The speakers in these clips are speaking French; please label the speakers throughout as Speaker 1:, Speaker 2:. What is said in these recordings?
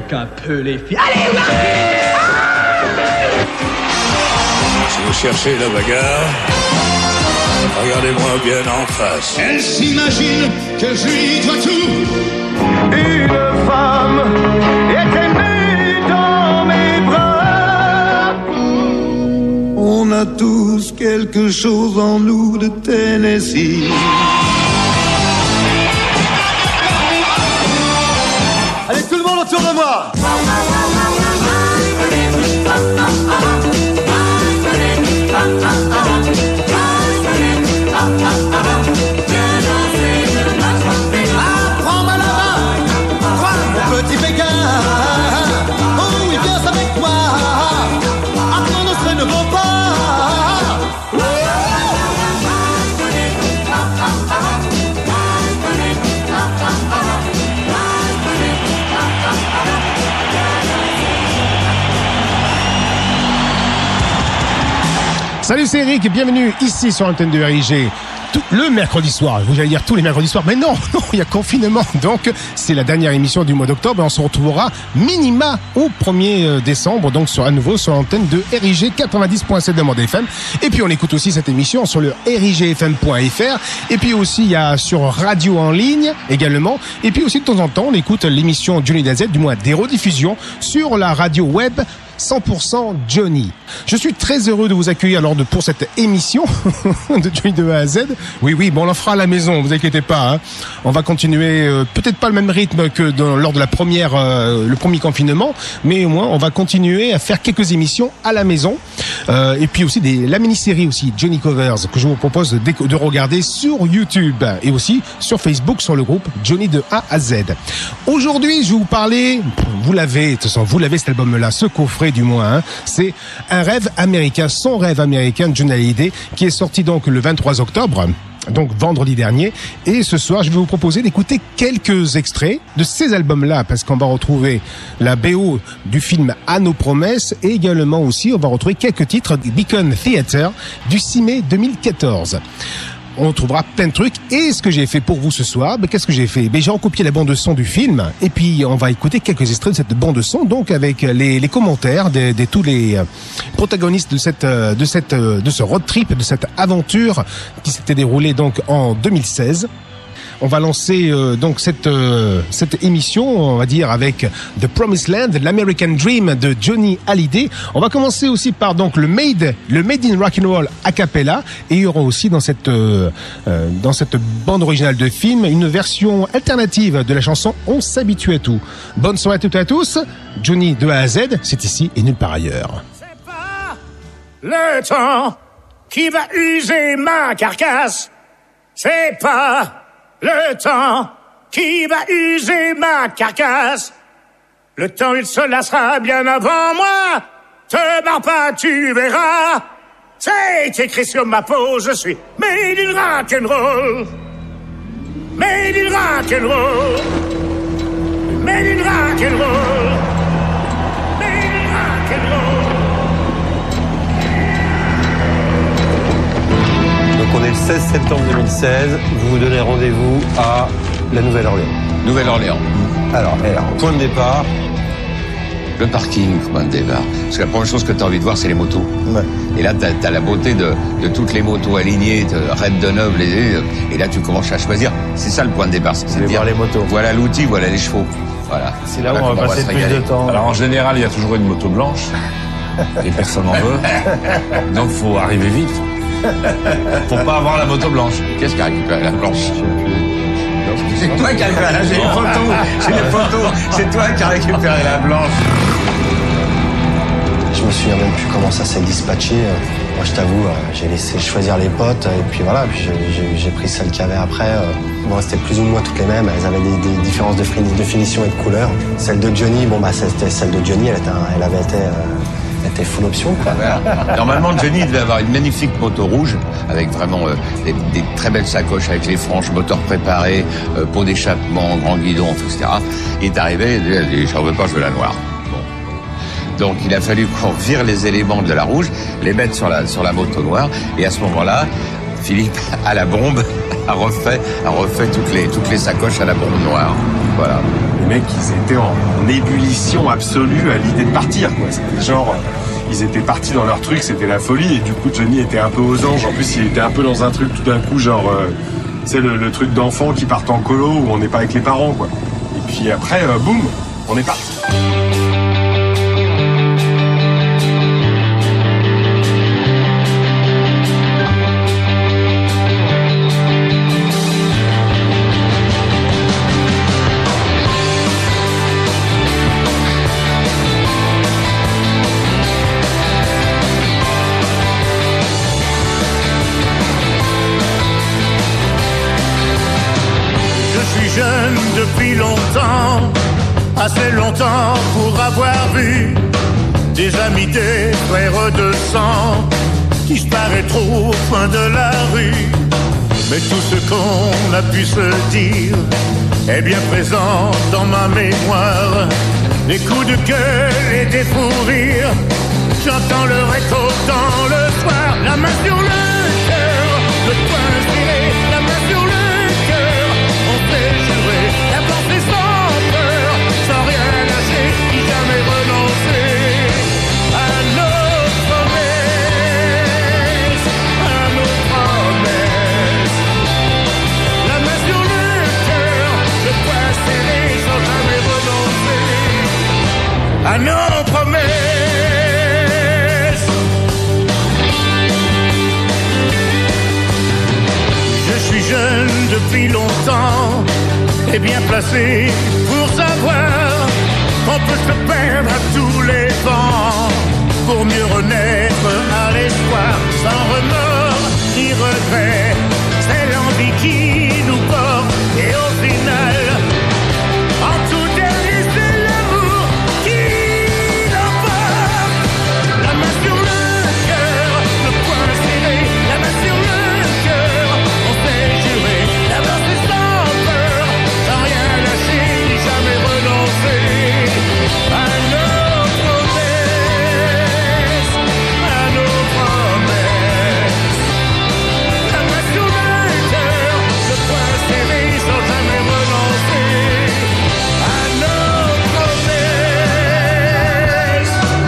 Speaker 1: donc un peu les filles. Allez,
Speaker 2: Si vous cherchez la bagarre, regardez-moi bien en face.
Speaker 3: Elle s'imagine que je lui dois tout.
Speaker 4: Une femme était née dans mes bras.
Speaker 5: On a tous quelque chose en nous de Tennessee.
Speaker 4: Allez, tout le monde autour de moi.
Speaker 3: Prends-moi la main, toi, mon petit Pékin. Oh oui, viens avec moi. Attends, ce ne vaut pas.
Speaker 6: Salut, c'est Eric et bienvenue ici sur l'antenne de RIG. Le mercredi soir, j'allais dire tous les mercredis soirs, mais non, il y a confinement, donc c'est la dernière émission du mois d'octobre et on se retrouvera minima au 1er décembre, donc à nouveau sur l'antenne de RIG 90.7 de Monde FM. Et puis on écoute aussi cette émission sur le rigfm.fr et puis aussi il y a sur radio en ligne également. Et puis aussi de temps en temps on écoute l'émission Johnny DZ, du moins des rediffusions sur la radio web 100% Johnny. Je suis très heureux de vous accueillir pour cette émission de Johnny de A à Z. Oui, bon, on en fera à la maison, vous inquiétez pas. Hein. On va continuer, peut-être pas le même rythme que lors de la le premier confinement, mais au moins on va continuer à faire quelques émissions à la maison. Et puis aussi la mini-série aussi, Johnny Covers, que je vous propose de regarder sur YouTube et aussi sur Facebook, sur le groupe Johnny de A à Z. Aujourd'hui, je vais vous parler, vous l'avez cet album-là, ce coffret du moins, hein, c'est Un rêve américain, son rêve américain de Johnny Hallyday, qui est sorti donc le 23 octobre. Donc vendredi dernier, et ce soir je vais vous proposer d'écouter quelques extraits de ces albums-là, parce qu'on va retrouver la BO du film À nos promesses, et également aussi on va retrouver quelques titres du Beacon Theatre du 6 mai 2014. On trouvera plein de trucs. Et ce que j'ai fait pour vous ce soir, qu'est-ce que j'ai fait? J'ai recopié la bande son du film, et puis on va écouter quelques extraits de cette bande son, donc avec les commentaires de tous les protagonistes de ce road trip, de cette aventure qui s'était déroulée donc en 2016. On va lancer donc cette émission, on va dire, avec The Promised Land, l'American Dream de Johnny Hallyday. On va commencer aussi par donc le Made in Rock'n'Roll a cappella, et il y aura aussi dans cette bande originale de film une version alternative de la chanson On s'habitue à tout. Bonne soirée à toutes et à tous. Johnny de A à Z, c'est ici et nulle part ailleurs.
Speaker 2: C'est pas le temps qui va user ma carcasse. C'est pas le temps qui va user ma carcasse. Le temps, il se lassera bien avant moi. Te barre pas, tu verras. C'est écrit sur ma peau, je suis made in rock'n'roll. Made in rock'n'roll. Made in rock'n'roll. Made in rock'n'roll.
Speaker 7: Donc on est le 16 septembre 2016, vous vous donnez rendez-vous à la Nouvelle-Orléans.
Speaker 8: Nouvelle-Orléans.
Speaker 7: Alors, point de départ.
Speaker 8: Le parking, point de départ. Parce que la première chose que tu as envie de voir, c'est les motos.
Speaker 7: Ouais.
Speaker 8: Et là, t'as la beauté de toutes les motos alignées, Red de Noble, et là, tu commences à choisir. C'est ça le point de départ. C'est de dire,
Speaker 7: voir les motos.
Speaker 8: Voilà l'outil, voilà les chevaux. Voilà.
Speaker 7: C'est là où on va passer plus de temps.
Speaker 9: Alors en général, il y a toujours une moto blanche, et personne n'en veut. Donc faut arriver vite. Pour pas avoir la moto blanche.
Speaker 8: Qu'est-ce qui a récupéré la blanche? C'est toi qui as récupéré la photos. C'est toi qui as récupéré la blanche.
Speaker 7: Je me souviens même plus comment ça s'est dispatché. Moi, je t'avoue, j'ai laissé choisir les potes, et puis voilà, puis j'ai pris celles qu'il y avait après. Bon, c'était plus ou moins toutes les mêmes. Elles avaient des différences de finition et de couleur. Celle de Johnny, c'était celle de Johnny. Elle avait été full option, quoi.
Speaker 8: Normalement, Johnny devait avoir une magnifique moto rouge avec vraiment des très belles sacoches avec les franges, moteur préparé, pot d'échappement, grand guidon, etc. Il est arrivé, il a dit, j'en veux pas, je veux la noire. Bon. Donc, il a fallu qu'on vire les éléments de la rouge, les mettre sur la moto noire, et à ce moment-là, Philippe, à la bombe, a refait toutes les sacoches à la bombe noire. Voilà.
Speaker 1: les mecs, ils étaient en ébullition absolue à l'idée de partir, quoi. C'était genre, ils étaient partis dans leur truc, c'était la folie, et du coup, Johnny était un peu aux anges. En plus, il était un peu dans un truc tout d'un coup, genre, tu sais, le truc d'enfants qui partent en colo où on n'est pas avec les parents, quoi. Et puis après, boum, on est parti.
Speaker 2: Jeune depuis longtemps, assez longtemps pour avoir vu des amis, des frères de sang disparaître au coin de la rue. Mais tout ce qu'on a pu se dire est bien présent dans ma mémoire. Les coups de gueule et des fous rires, j'entends leur écho dans le soir. La main sur le cœur, le poing serré, la main sur le cœur. On fait jurer, la portée sans peur, sans rien lâcher, ni jamais renoncer à nos promesses, à nos promesses. La main sur le cœur, le poing serré, sans jamais renoncer à nos promesses. Je suis jeune depuis longtemps et bien placé pour savoir qu'on peut se perdre à tous les vents pour mieux renaître à l'espoir, sans remords ni regret. C'est l'envie qui nous porte et au final, en tout dernier, c'est l'amour qui l'emporte. La main sur le cœur, le poing serré, la main sur le cœur, on fait jurer, d'avancer sans peur, sans rien lâcher, ni jamais renoncer à nos promesses, à nos promesses. La main sur le cœur, le poing serré, sans jamais renoncer à nos promesses.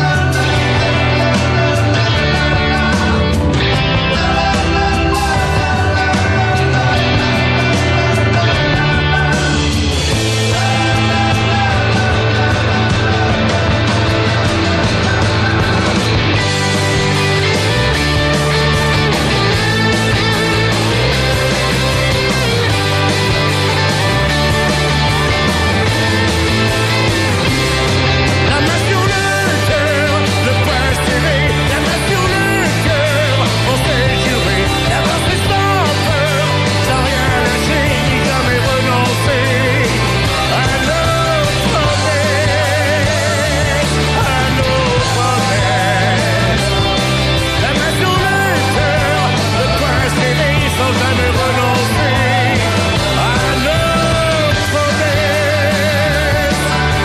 Speaker 2: La main sur le cœur, le poing serré, la main sur le cœur, on s'est juré d'avancer sans peur, sans rien lâcher, ni jamais renoncer à nos promesses, à nos promesses. La main sur le cœur, le poing serré, sans jamais renoncer à nos promesses.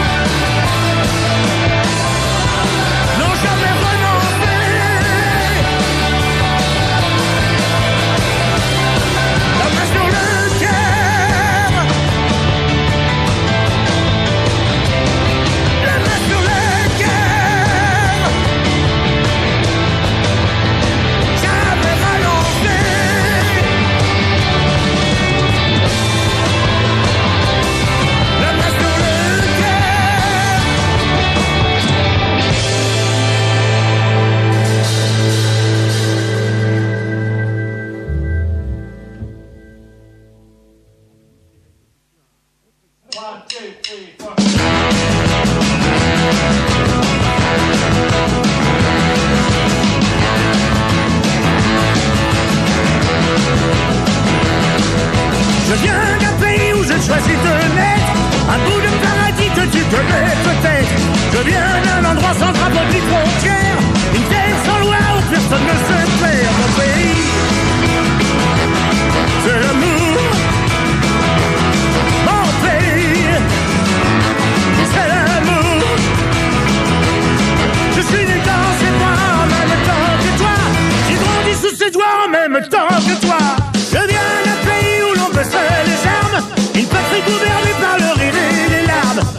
Speaker 2: Non, jamais renoncer. La main sur le cœur. La main sur le cœur. Jamais renoncer. La main sur le cœur. Je viens d'un pays où je choisis de naître, un bout de paradis que tu connais peut-être. Je viens d'un endroit sans drapeau ni frontière, une terre sans loi où personne ne se perd. Mon pays, c'est l'amour. Mon pays, c'est l'amour. Je suis né dans ses doigts en même temps que toi. J'ai grandi sous ses doigts en même temps que toi. Je viens d'un pays où l'on baisse les armes, une patrie gouvernée par le rire et les larmes.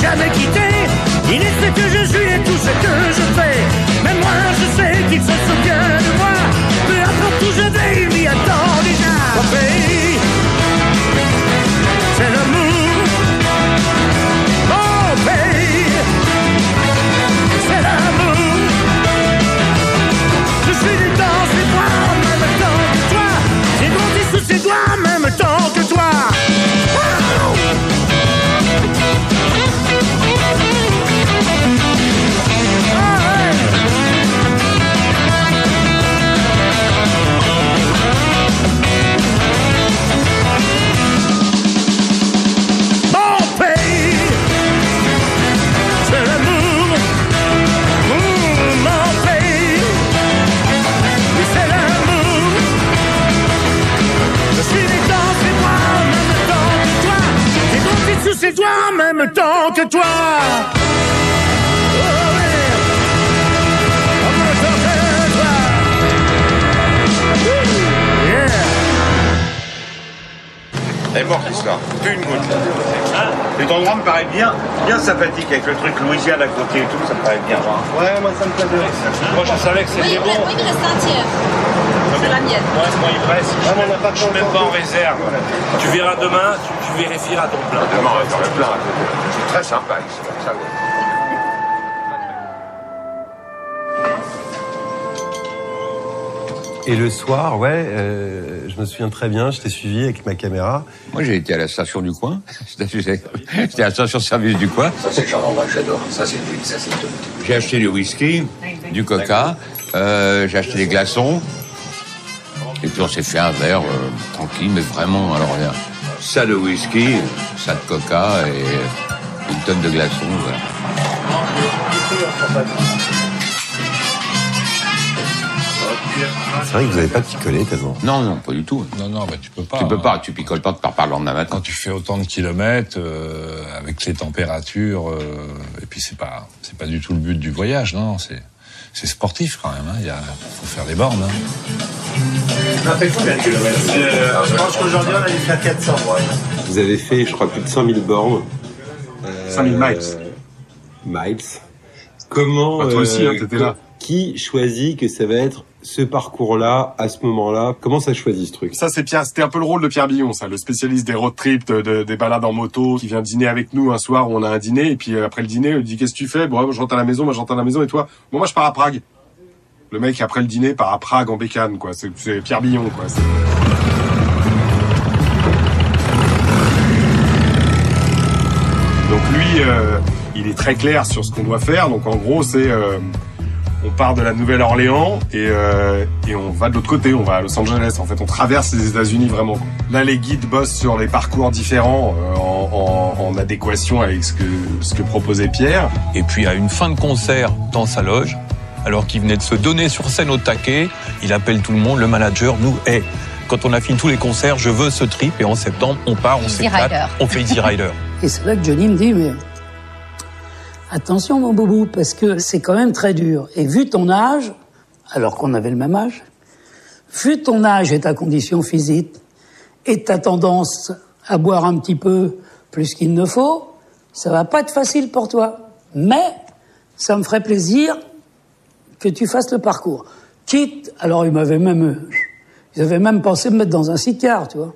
Speaker 2: jamais quitté. Il est ce que je suis et tout ce que je fais. Même moi je sais qu'il se souvient de moi. Peu importe où je vais, il m'y attend déjà. Mon pays, c'est l'amour. Mon pays, c'est l'amour. Je suis né dans ses doigts en même temps que toi. J'ai grandi sous ses doigts en même temps que toi. Sous ses doigts en même temps que toi.
Speaker 8: Elle est morte l'histoire, plus une goutte. Cet endroit me paraît bien sympathique avec le truc Louisiane à côté et tout, ça me paraît bien.
Speaker 7: Ouais, moi ça me plaît bien.
Speaker 9: Moi, je savais que c'était bon.
Speaker 10: Oui, il reste un tiers. C'est la mienne.
Speaker 9: Ouais, moi, il me reste.
Speaker 7: Ah, mais on n'a pas
Speaker 9: Je suis même pas en réserve. Tu verras demain, tu vérifieras ton plein.
Speaker 8: Demain, on va faire le plein. C'est très sympa ici, comme ça.
Speaker 11: Et le soir, ouais, je me souviens très bien, je t'ai suivi avec ma caméra.
Speaker 8: Moi, j'ai été à la station du coin. J'étais à la station-service du coin. Ça, c'est charmant, moi, j'adore. Ça, c'est tout. J'ai acheté du whisky, du coca, j'ai acheté des glaçons. Et puis, on s'est fait un verre tranquille, mais vraiment, alors, rien. Ça de whisky, ça de coca et une tonne de glaçons, voilà.
Speaker 11: C'est vrai que vous n'avez pas picolé tellement.
Speaker 8: Non, pas du tout.
Speaker 9: Non, bah tu peux pas.
Speaker 8: Tu picoles pas, tu pars le lendemain matin.
Speaker 9: Quand tu fais autant de kilomètres, avec ces températures, et puis c'est pas du tout le but du voyage, non, c'est sportif quand même, hein. Faut faire les bornes, hein.
Speaker 1: On a fait combien de kilomètres je pense qu'aujourd'hui on a dû faire 400. Ouais.
Speaker 11: Vous avez fait, je crois, plus de 100 000 bornes.
Speaker 1: 100 000 miles.
Speaker 11: Miles. Comment...
Speaker 1: toi aussi, hein, t'étais là.
Speaker 11: Qui choisit que ça va être ce parcours-là, à ce moment-là? Comment ça choisit ce truc?
Speaker 1: Ça, c'était un peu le rôle de Pierre Billon, ça, le spécialiste des road trips, des balades en moto, qui vient dîner avec nous un soir où on a un dîner, et puis après le dîner, il dit qu'est-ce que tu fais? Bon, moi, je rentre à la maison, et toi? Bon, moi je pars à Prague. Le mec après le dîner part à Prague en bécane, quoi. C'est Pierre Billon, quoi. Donc lui, il est très clair sur ce qu'on doit faire. Donc en gros, c'est on part de la Nouvelle-Orléans et on va de l'autre côté, on va à Los Angeles. En fait, on traverse les États-Unis vraiment. Là, les guides bossent sur les parcours différents en adéquation avec ce que proposait Pierre.
Speaker 12: Et puis à une fin de concert dans sa loge, alors qu'il venait de se donner sur scène au taquet, il appelle tout le monde, le manager, nous, quand on a fini tous les concerts, je veux ce trip, et en septembre, on part, on s'éclate, on fait Easy Rider.
Speaker 13: Et c'est là que Johnny me dit, mais attention mon boubou, parce que c'est quand même très dur. Et vu ton âge, alors qu'on avait le même âge, vu ton âge et ta condition physique, et ta tendance à boire un petit peu plus qu'il ne faut, ça va pas être facile pour toi. Mais ça me ferait plaisir que tu fasses le parcours. Quitte, alors ils avaient même pensé me mettre dans un sidecar, tu vois.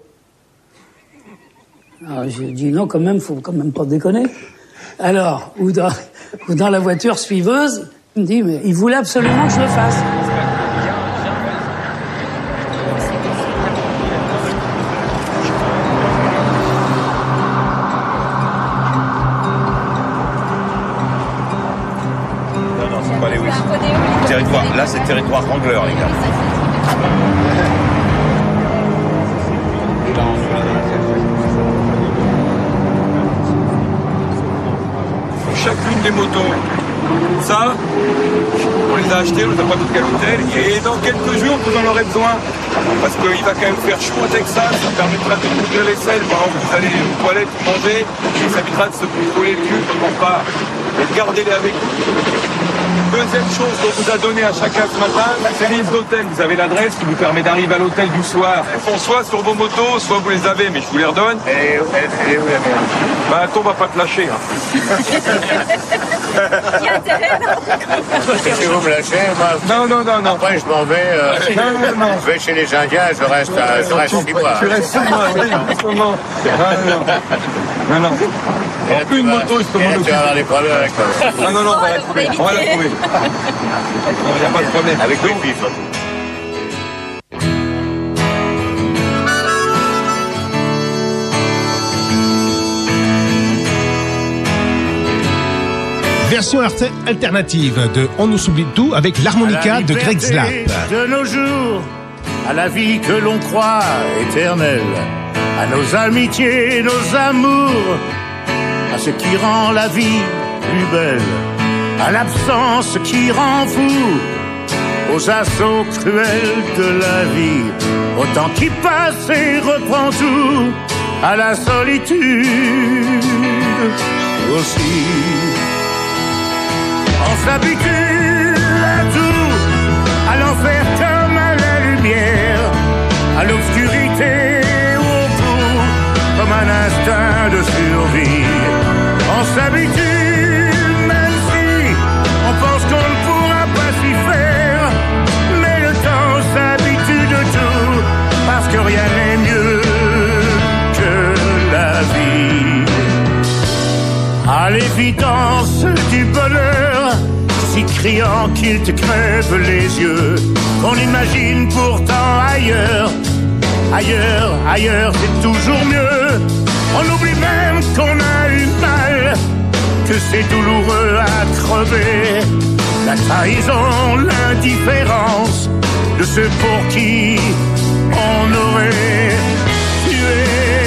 Speaker 13: Alors j'ai dit non, quand même, faut quand même pas déconner. Alors, ou dans la voiture suiveuse, il me dit, mais il voulait absolument que je le fasse.
Speaker 8: Là, c'est territoire Wrangler, les gars.
Speaker 12: Chacune des motos, ça, on les a achetées, on les a pas toutes qu'à l'hôtel, et dans quelques jours, vous en aurez besoin. Parce qu'il va quand même faire chaud au Texas, ça permettra de couvrir les selles pendant que vous allez aux toilettes manger, et ça évitera de se brûler le cul, comment pas, et de garder-les avec vous. Deuxième chose qu'on vous a donné à chacun ce matin, c'est les livres d'hôtel. Vous avez l'adresse qui vous permet d'arriver à l'hôtel du soir. Elles sont soit sur vos motos, soit vous les avez, mais je vous les redonne. Et où la merde? Bah, on va pas te lâcher. Hein.
Speaker 10: Il y a intérêt, non?
Speaker 14: Si vous me lâchez, moi...
Speaker 12: Non.
Speaker 14: Après, je m'en vais...
Speaker 12: Non.
Speaker 14: Je vais chez les Indiens, je reste 6 mois.
Speaker 12: Tu restes 6 mois, oui, non. Une moto, je peux m'en occuper.
Speaker 14: Tu vas avoir des problèmes avec toi.
Speaker 12: Non, on va la trouver. Il n'y a pas de problème.
Speaker 14: Avec le pif.
Speaker 6: Version alternative de On nous oublie tout avec l'harmonica de Greg Slap.
Speaker 2: De nos jours, à la vie que l'on croit éternelle, à nos amitiés, nos amours, à ce qui rend la vie plus belle, à l'absence qui rend fou, aux assauts cruels de la vie, au temps qui passe et reprend tout, à la solitude aussi. On s'habitue à tout, à l'enfer comme à la lumière, à l'obscurité au bout, comme un instinct de survie. On s'habitue même si on pense qu'on ne pourra pas s'y faire, mais le temps s'habitue de tout, parce que rien n'est mieux que la vie. À l'évidence du bonheur, si criant qu'il te crève les yeux, qu'on imagine pourtant ailleurs, c'est toujours mieux. On oublie même qu'on a eu mal, que c'est douloureux à crever. La trahison, l'indifférence de ceux pour qui on aurait tué.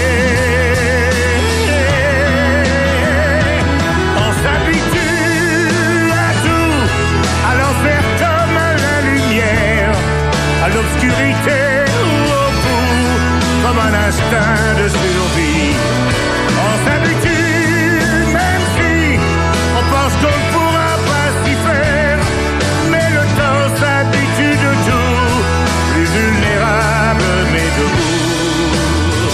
Speaker 2: À l'obscurité ou au bout, comme un instinct de survie. On s'habitue, même si on pense qu'on ne pourra pas s'y faire, mais le temps s'habitue de tout, plus vulnérable mais debout.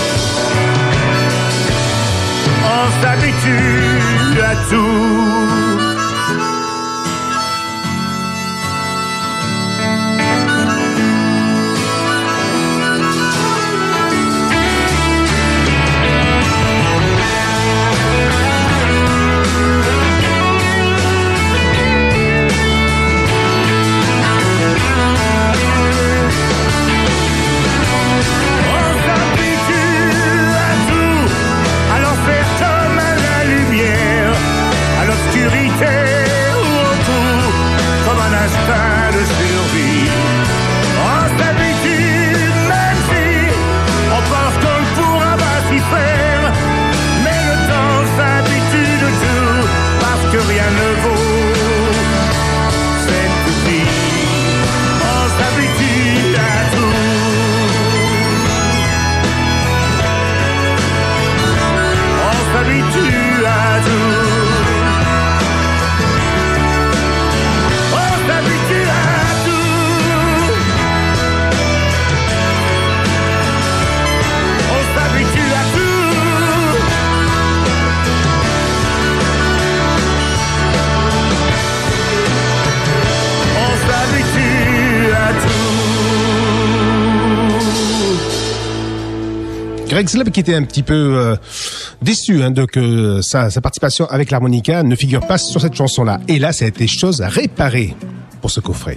Speaker 2: On s'habitue à tout.
Speaker 6: Greg Slap qui était un petit peu déçu de que sa participation avec l'harmonica ne figure pas sur cette chanson-là. Et là, ça a été chose à réparer pour ce coffret.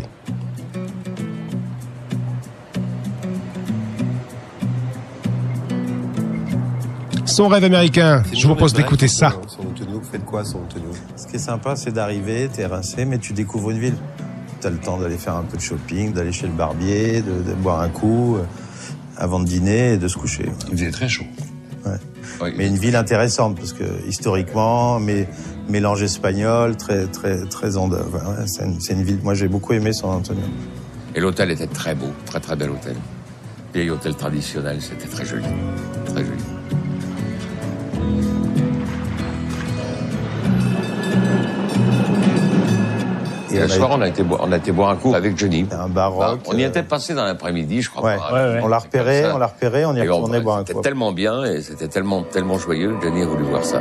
Speaker 6: Son rêve américain, je vous propose d'écouter ça.
Speaker 15: Son Antonio, vous faites quoi son Antonio? Ce qui est sympa, c'est d'arriver, t'es rincé, mais tu découvres une ville. T'as le temps d'aller faire un peu de shopping, d'aller chez le barbier, de boire un coup avant de dîner et de se coucher.
Speaker 8: Il faisait très chaud.
Speaker 15: Ouais. Oui. Mais une ville intéressante parce que historiquement, mélange espagnol, très ouais, c'est une ville. Moi, j'ai beaucoup aimé San Antonio.
Speaker 8: Et l'hôtel était très beau, très très bel hôtel. Vieil hôtel traditionnel, c'était très joli, très joli. Et un soir, on a été boire un coup avec Johnny.
Speaker 15: Un bar rock.
Speaker 8: On y était passé dans l'après-midi, je crois.
Speaker 15: Ouais. On l'a repéré, on y est retourné boire un coup.
Speaker 8: C'était tellement bien et c'était tellement joyeux. Johnny a voulu voir ça.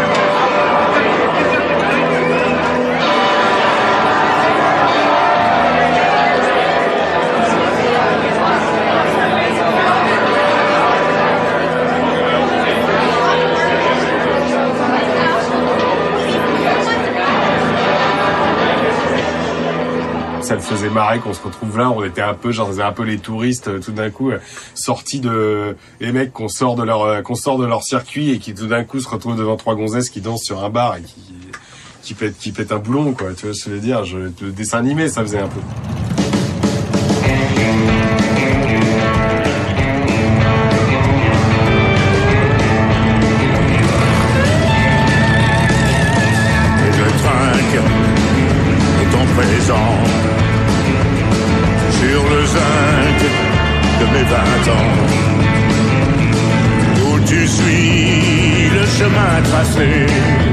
Speaker 1: Ça le faisait marrer qu'on se retrouve là, on était un peu les touristes tout d'un coup sortis de les mecs qu'on sort de leur circuit et qui tout d'un coup se retrouvent devant trois gonzesses qui dansent sur un bar et qui pètent un boulon quoi, tu vois ce que je veux dire, le dessin animé ça faisait un peu.
Speaker 2: Je trinque ton présent sur le zinc de mes 20 ans, où tu suis le chemin tracé,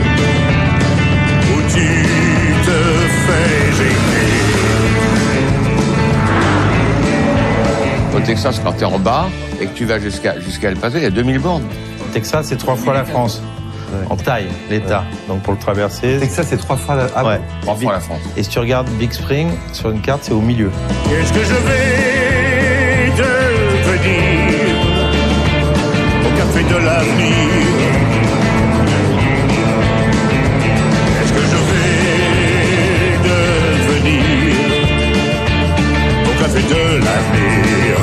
Speaker 2: où tu te fais gêner.
Speaker 8: Au Texas, quand t'es en bas et que tu vas jusqu'à El Paso, il y a 2000 bornes.
Speaker 15: Le Texas, c'est 3 fois la France. En taille, l'État. Donc pour le traverser.
Speaker 11: Texas, c'est 3 fois la France.
Speaker 15: Ouais.
Speaker 8: 3 fois la France.
Speaker 15: Et si tu regardes Big Spring, sur une carte, c'est au milieu.
Speaker 2: Qu'est-ce que je vais devenir au café de l'avenir? Qu'est-ce que je vais devenir au café de l'avenir?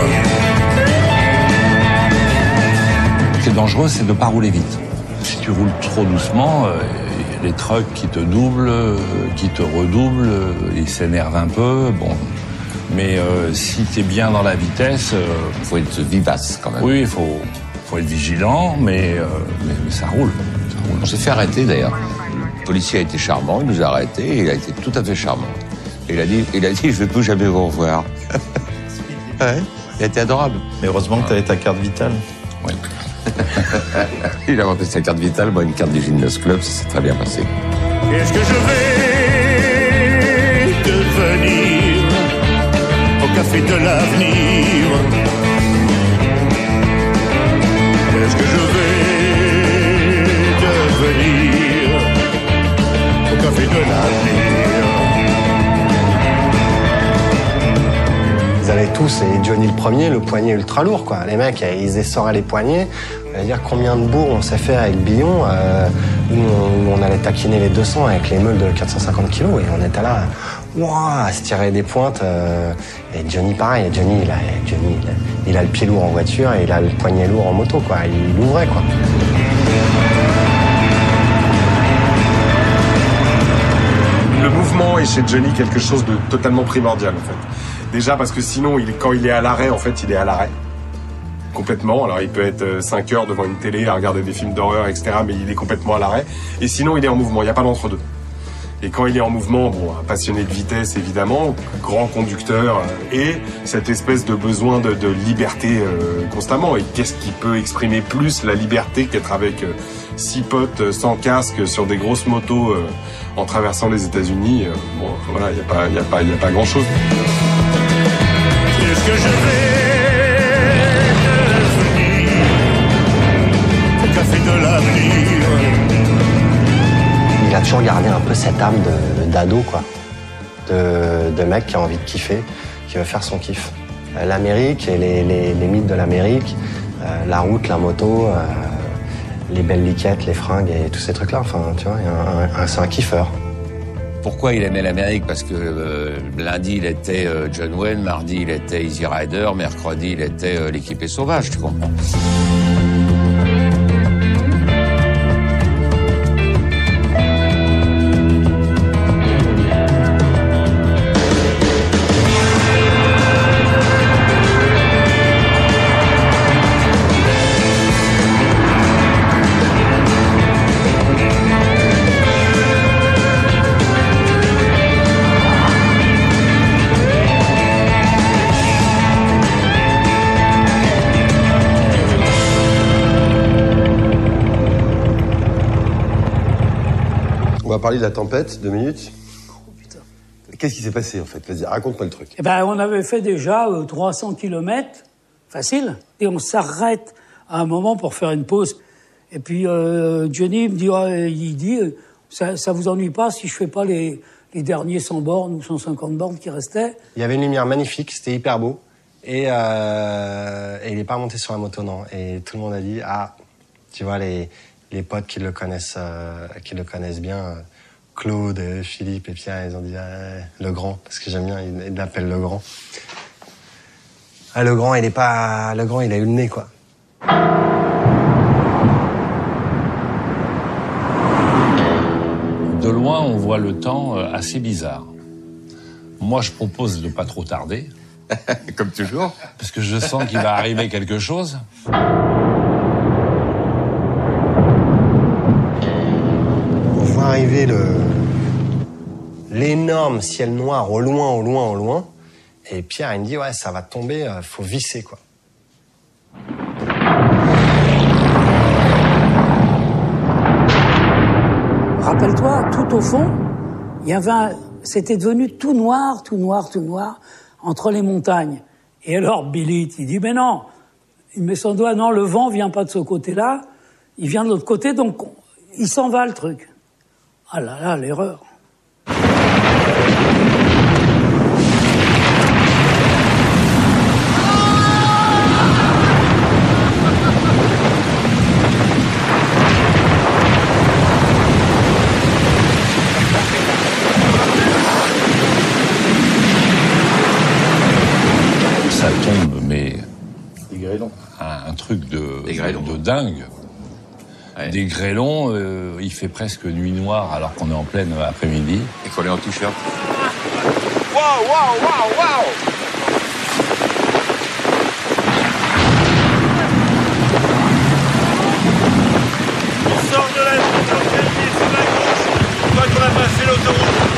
Speaker 9: Ce qui est dangereux, c'est de ne pas rouler vite. Si tu roules trop doucement, les trucks qui te doublent, qui te redoublent, ils s'énervent un peu. Bon, mais si t'es bien dans la vitesse,
Speaker 8: faut être vivace quand même.
Speaker 9: Oui, faut être vigilant, mais ça roule.
Speaker 8: On s'est fait arrêter d'ailleurs. Le policier a été charmant, il nous a arrêtés, et il a été tout à fait charmant. Et il a dit, je vais plus jamais vous revoir. Ouais, il a été adorable.
Speaker 15: Mais heureusement que tu avais ta carte vitale.
Speaker 8: Oui. Il a inventé sa carte vitale, moi une carte du Gymnast Club, ça s'est très bien passé.
Speaker 2: Qu'est-ce que je vais devenir au café de l'avenir? Qu'est-ce que je vais devenir au café de l'avenir?
Speaker 7: Ils avaient tous, et Johnny le premier, le poignet ultra lourd, quoi. Les mecs, ils essoraient les poignets. C'est-à-dire combien de bourgs on s'est fait avec Billon, où on allait taquiner les 200 avec les meules de 450 kilos, et on était là, ouah, à se tirer des pointes. Et Johnny, pareil, Johnny, il a le pied lourd en voiture et il a le poignet lourd en moto, quoi. Il ouvrait, quoi.
Speaker 1: Le mouvement est chez Johnny quelque chose de totalement primordial, en fait. Déjà parce que sinon, quand il est à l'arrêt, en fait, il est à l'arrêt. Complètement. Alors, il peut être 5 heures devant une télé à regarder des films d'horreur, etc., mais il est complètement à l'arrêt. Et sinon, il est en mouvement. Il n'y a pas d'entre-deux. Et quand il est en mouvement, bon, un passionné de vitesse, évidemment, grand conducteur, et cette espèce de besoin de liberté constamment. Et qu'est-ce qui peut exprimer plus la liberté qu'être avec 6 potes sans casque sur des grosses motos en traversant les États-Unis? Bon, voilà, il y a pas grand-chose.
Speaker 2: Qu'est-ce que je vais devenir au café de l'avenir?
Speaker 7: Il a toujours gardé un peu cette âme d'ado, quoi. De mec qui a envie de kiffer, qui veut faire son kiff. L'Amérique et les mythes de l'Amérique, la route, la moto, les belles liquettes, les fringues et tous ces trucs-là. Enfin, tu vois, c'est un kiffeur.
Speaker 8: Pourquoi il aimait l'Amérique? Parce que lundi, il était John Wayne, mardi, il était Easy Rider, mercredi, il était l'équipé sauvage, tu comprends?
Speaker 11: On va parler de La Tempête, 2 minutes.
Speaker 13: Oh putain.
Speaker 11: Qu'est-ce qui s'est passé en fait? Vas-y, raconte-moi le truc.
Speaker 13: Eh ben, on avait fait déjà 300 km, facile, et on s'arrête à un moment pour faire une pause. Et puis Johnny me dit, ça vous ennuie pas si je fais pas les derniers 100 bornes ou 150 bornes qui restaient?
Speaker 7: Il y avait une lumière magnifique, c'était hyper beau. Et il n'est pas monté sur la moto, non. Et tout le monde a dit, tu vois, les potes qui le connaissent bien, Claude, Philippe et Pierre, ils ont dit, le grand, parce que j'aime bien, ils l'appellent le grand. Le grand, il a eu le nez, quoi.
Speaker 9: De loin, on voit le temps assez bizarre. Moi, je propose de pas trop tarder.
Speaker 8: Comme toujours.
Speaker 9: Parce que je sens qu'il va arriver quelque chose.
Speaker 7: On voit arriver l'énorme ciel noir au loin. Et Pierre, il me dit, ouais, ça va tomber, faut visser, quoi.
Speaker 13: Rappelle-toi, tout au fond, c'était devenu tout noir, entre les montagnes. Et alors, Billy, il dit, mais non, il met son doigt, non, le vent vient pas de ce côté-là, il vient de l'autre côté, donc il s'en va, le truc. Ah là là, l'erreur.
Speaker 9: Ça tombe, mais
Speaker 11: Des grêlons.
Speaker 9: un truc de dingue. Ouais. Des grêlons, il fait presque nuit noire alors qu'on est en pleine après-midi.
Speaker 8: Il faut aller en t-shirt.
Speaker 4: Waouh!
Speaker 12: On sort de la sur la gauche, une fois qu'on a passé l'autoroute.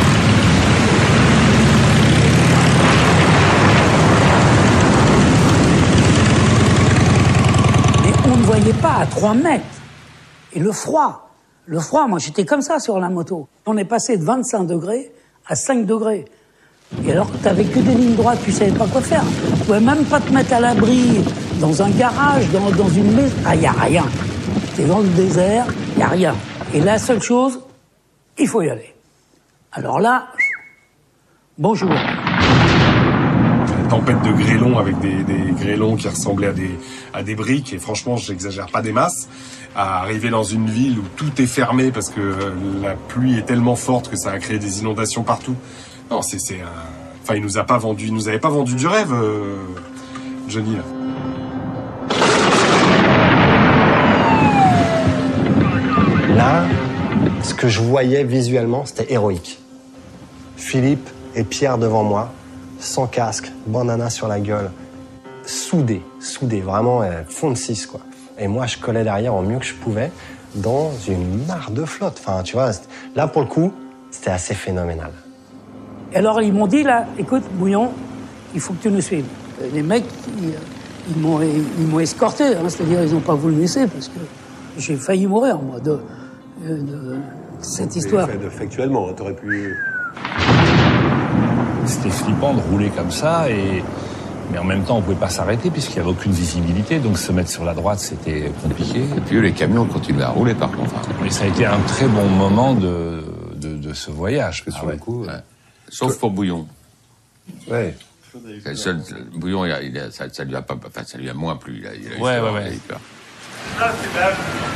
Speaker 13: On ne voyait pas à 3 mètres. Et le froid, moi j'étais comme ça sur la moto. On est passé de 25 degrés à 5 degrés. Et alors t'avais que des lignes droites, tu savais pas quoi faire. Tu pouvais même pas te mettre à l'abri dans un garage, dans une maison. Y a rien. T'es dans le désert, y a rien. Et la seule chose, il faut y aller. Alors là, bonjour.
Speaker 1: Tempête de grêlons avec des grêlons qui ressemblaient à des briques, et franchement j'exagère pas des masses, à arriver dans une ville où tout est fermé parce que la pluie est tellement forte que ça a créé des inondations partout. Non, enfin il nous avait pas vendu du rêve, Johnny là.
Speaker 7: Là, ce que je voyais visuellement, c'était héroïque. Philippe et Pierre devant moi, sans casque, bandana sur la gueule, soudés, vraiment fond de 6, quoi. Et moi, je collais derrière au mieux que je pouvais dans une mare de flotte. Enfin, tu vois, là, pour le coup, c'était assez phénoménal.
Speaker 13: Et alors, ils m'ont dit, là, écoute, Bouillon, il faut que tu nous suives. Les mecs, ils m'ont escorté, hein, c'est-à-dire, ils n'ont pas voulu me laisser, parce que j'ai failli mourir, moi, de cette histoire.
Speaker 11: Factuellement, t'aurais pu...
Speaker 9: C'était flippant de rouler comme ça, mais en même temps, on pouvait pas s'arrêter puisqu'il n'y avait aucune visibilité. Donc se mettre sur la droite, c'était compliqué.
Speaker 8: Et puis les camions continuaient à rouler par contre.
Speaker 9: Mais ça a été un très bon moment de ce voyage.
Speaker 11: Sur le coup,
Speaker 8: ouais. Sauf pour Bouillon.
Speaker 11: Ouais.
Speaker 8: Le seul, Bouillon, ça lui a pas, enfin, ça lui a moins plu. Il a eu peur.
Speaker 12: Là, c'est là.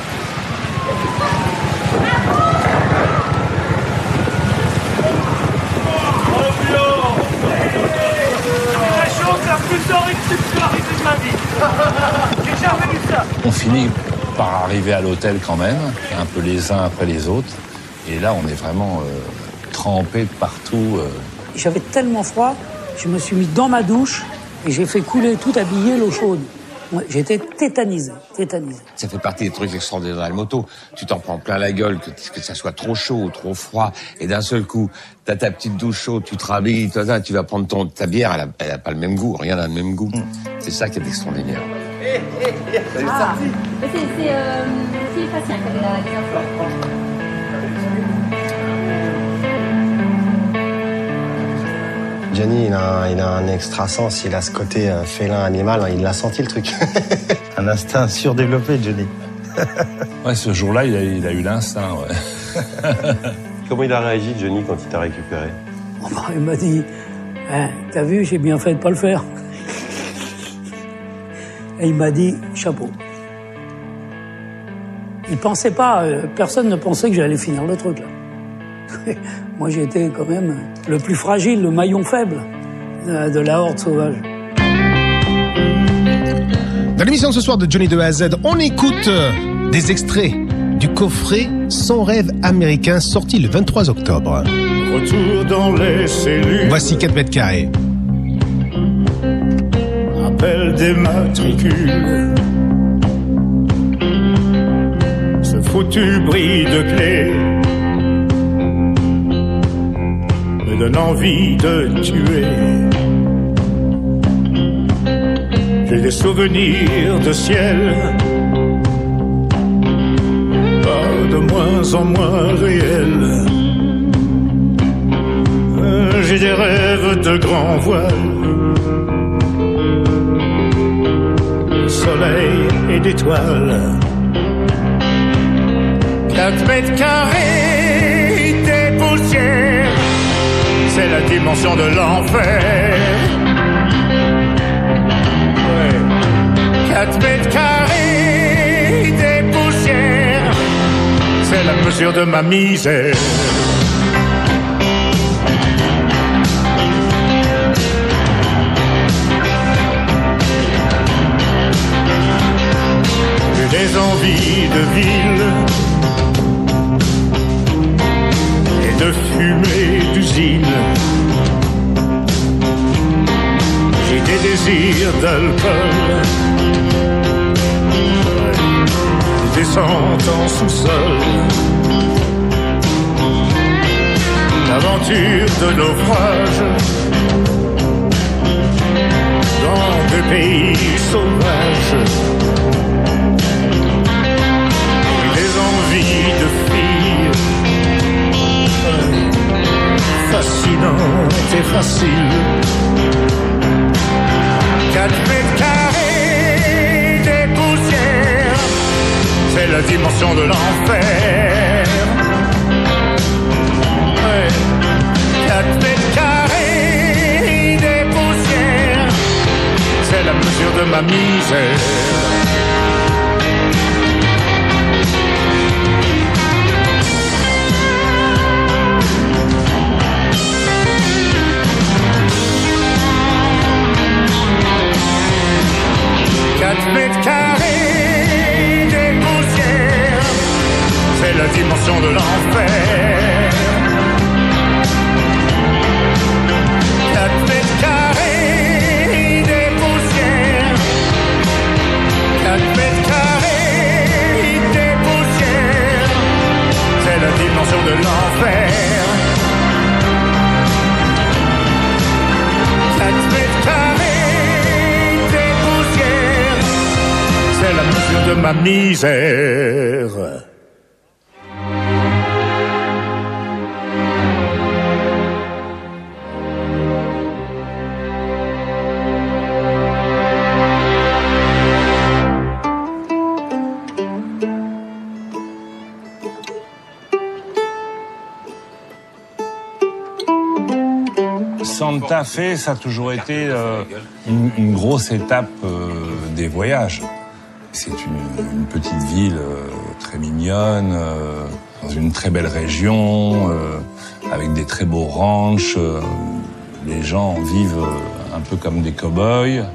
Speaker 9: On finit par arriver à l'hôtel quand même, un peu les uns après les autres. Et là, on est vraiment trempés de partout.
Speaker 13: J'avais tellement froid, je me suis mis dans ma douche et j'ai fait couler tout habillé l'eau chaude. J'étais tétanisé.
Speaker 8: Ça fait partie des trucs extraordinaires de la moto. Tu t'en prends plein la gueule, que ça soit trop chaud ou trop froid, et d'un seul coup, t'as ta petite douche chaude, tu te rhabilles, tu vas prendre ta bière, elle a pas le même goût, rien n'a le même goût. C'est ça qui est extraordinaire.
Speaker 10: C'est Fastien qui avait les infos.
Speaker 7: Johnny, il a un extra-sens, il a ce côté félin animal, il l'a senti le truc.
Speaker 15: Un instinct surdéveloppé, Johnny.
Speaker 9: Ouais, ce jour-là, il a eu l'instinct, ouais.
Speaker 11: Comment il a réagi, Johnny, quand il t'a récupéré?
Speaker 13: Il m'a dit, t'as vu, j'ai bien fait de pas le faire. Et il m'a dit, chapeau. Il pensait pas, personne ne pensait que j'allais finir le truc, là. Moi, j'étais quand même le plus fragile, le maillon faible de la horde sauvage.
Speaker 6: Dans l'émission ce soir de Johnny de A à Z, on écoute des extraits du coffret Son rêve américain, sorti le 23 octobre.
Speaker 2: Retour dans les cellules.
Speaker 6: Voici 4 mètres carrés.
Speaker 2: Appel des matricules. Ce foutu bris de clé me donne envie de tuer. J'ai des souvenirs de ciel, de moins en moins réels. J'ai des rêves de grand voile, de soleil et d'étoiles. 4 mètres carrés, des poussières, c'est la dimension de l'enfer. 4 mètres carrés, des poussières, c'est la mesure de ma misère. J'ai des envies de ville et de fumée d'usine. J'ai des désirs d'alcool, des descentes en sous-sol, l'aventure de naufrage dans des pays sauvages. J'ai des envies de filles fascinantes et faciles. 4 mètres carrés, des poussières, c'est la dimension de l'enfer. 4 mètres carrés, des poussières, c'est la mesure de ma misère. Mètres carrés, des poussières, c'est la dimension de l'enfer. 4 mètres carrés, des poussières, 4 mètres carrés, des poussières, c'est la dimension de l'enfer. 4 mètres carrés, c'est la mesure de ma misère.
Speaker 9: Santa Fe, ça a toujours été une grosse étape des voyages. C'est une petite ville très mignonne, dans une très belle région, avec des très beaux ranchs. Les gens vivent un peu comme des cow-boys.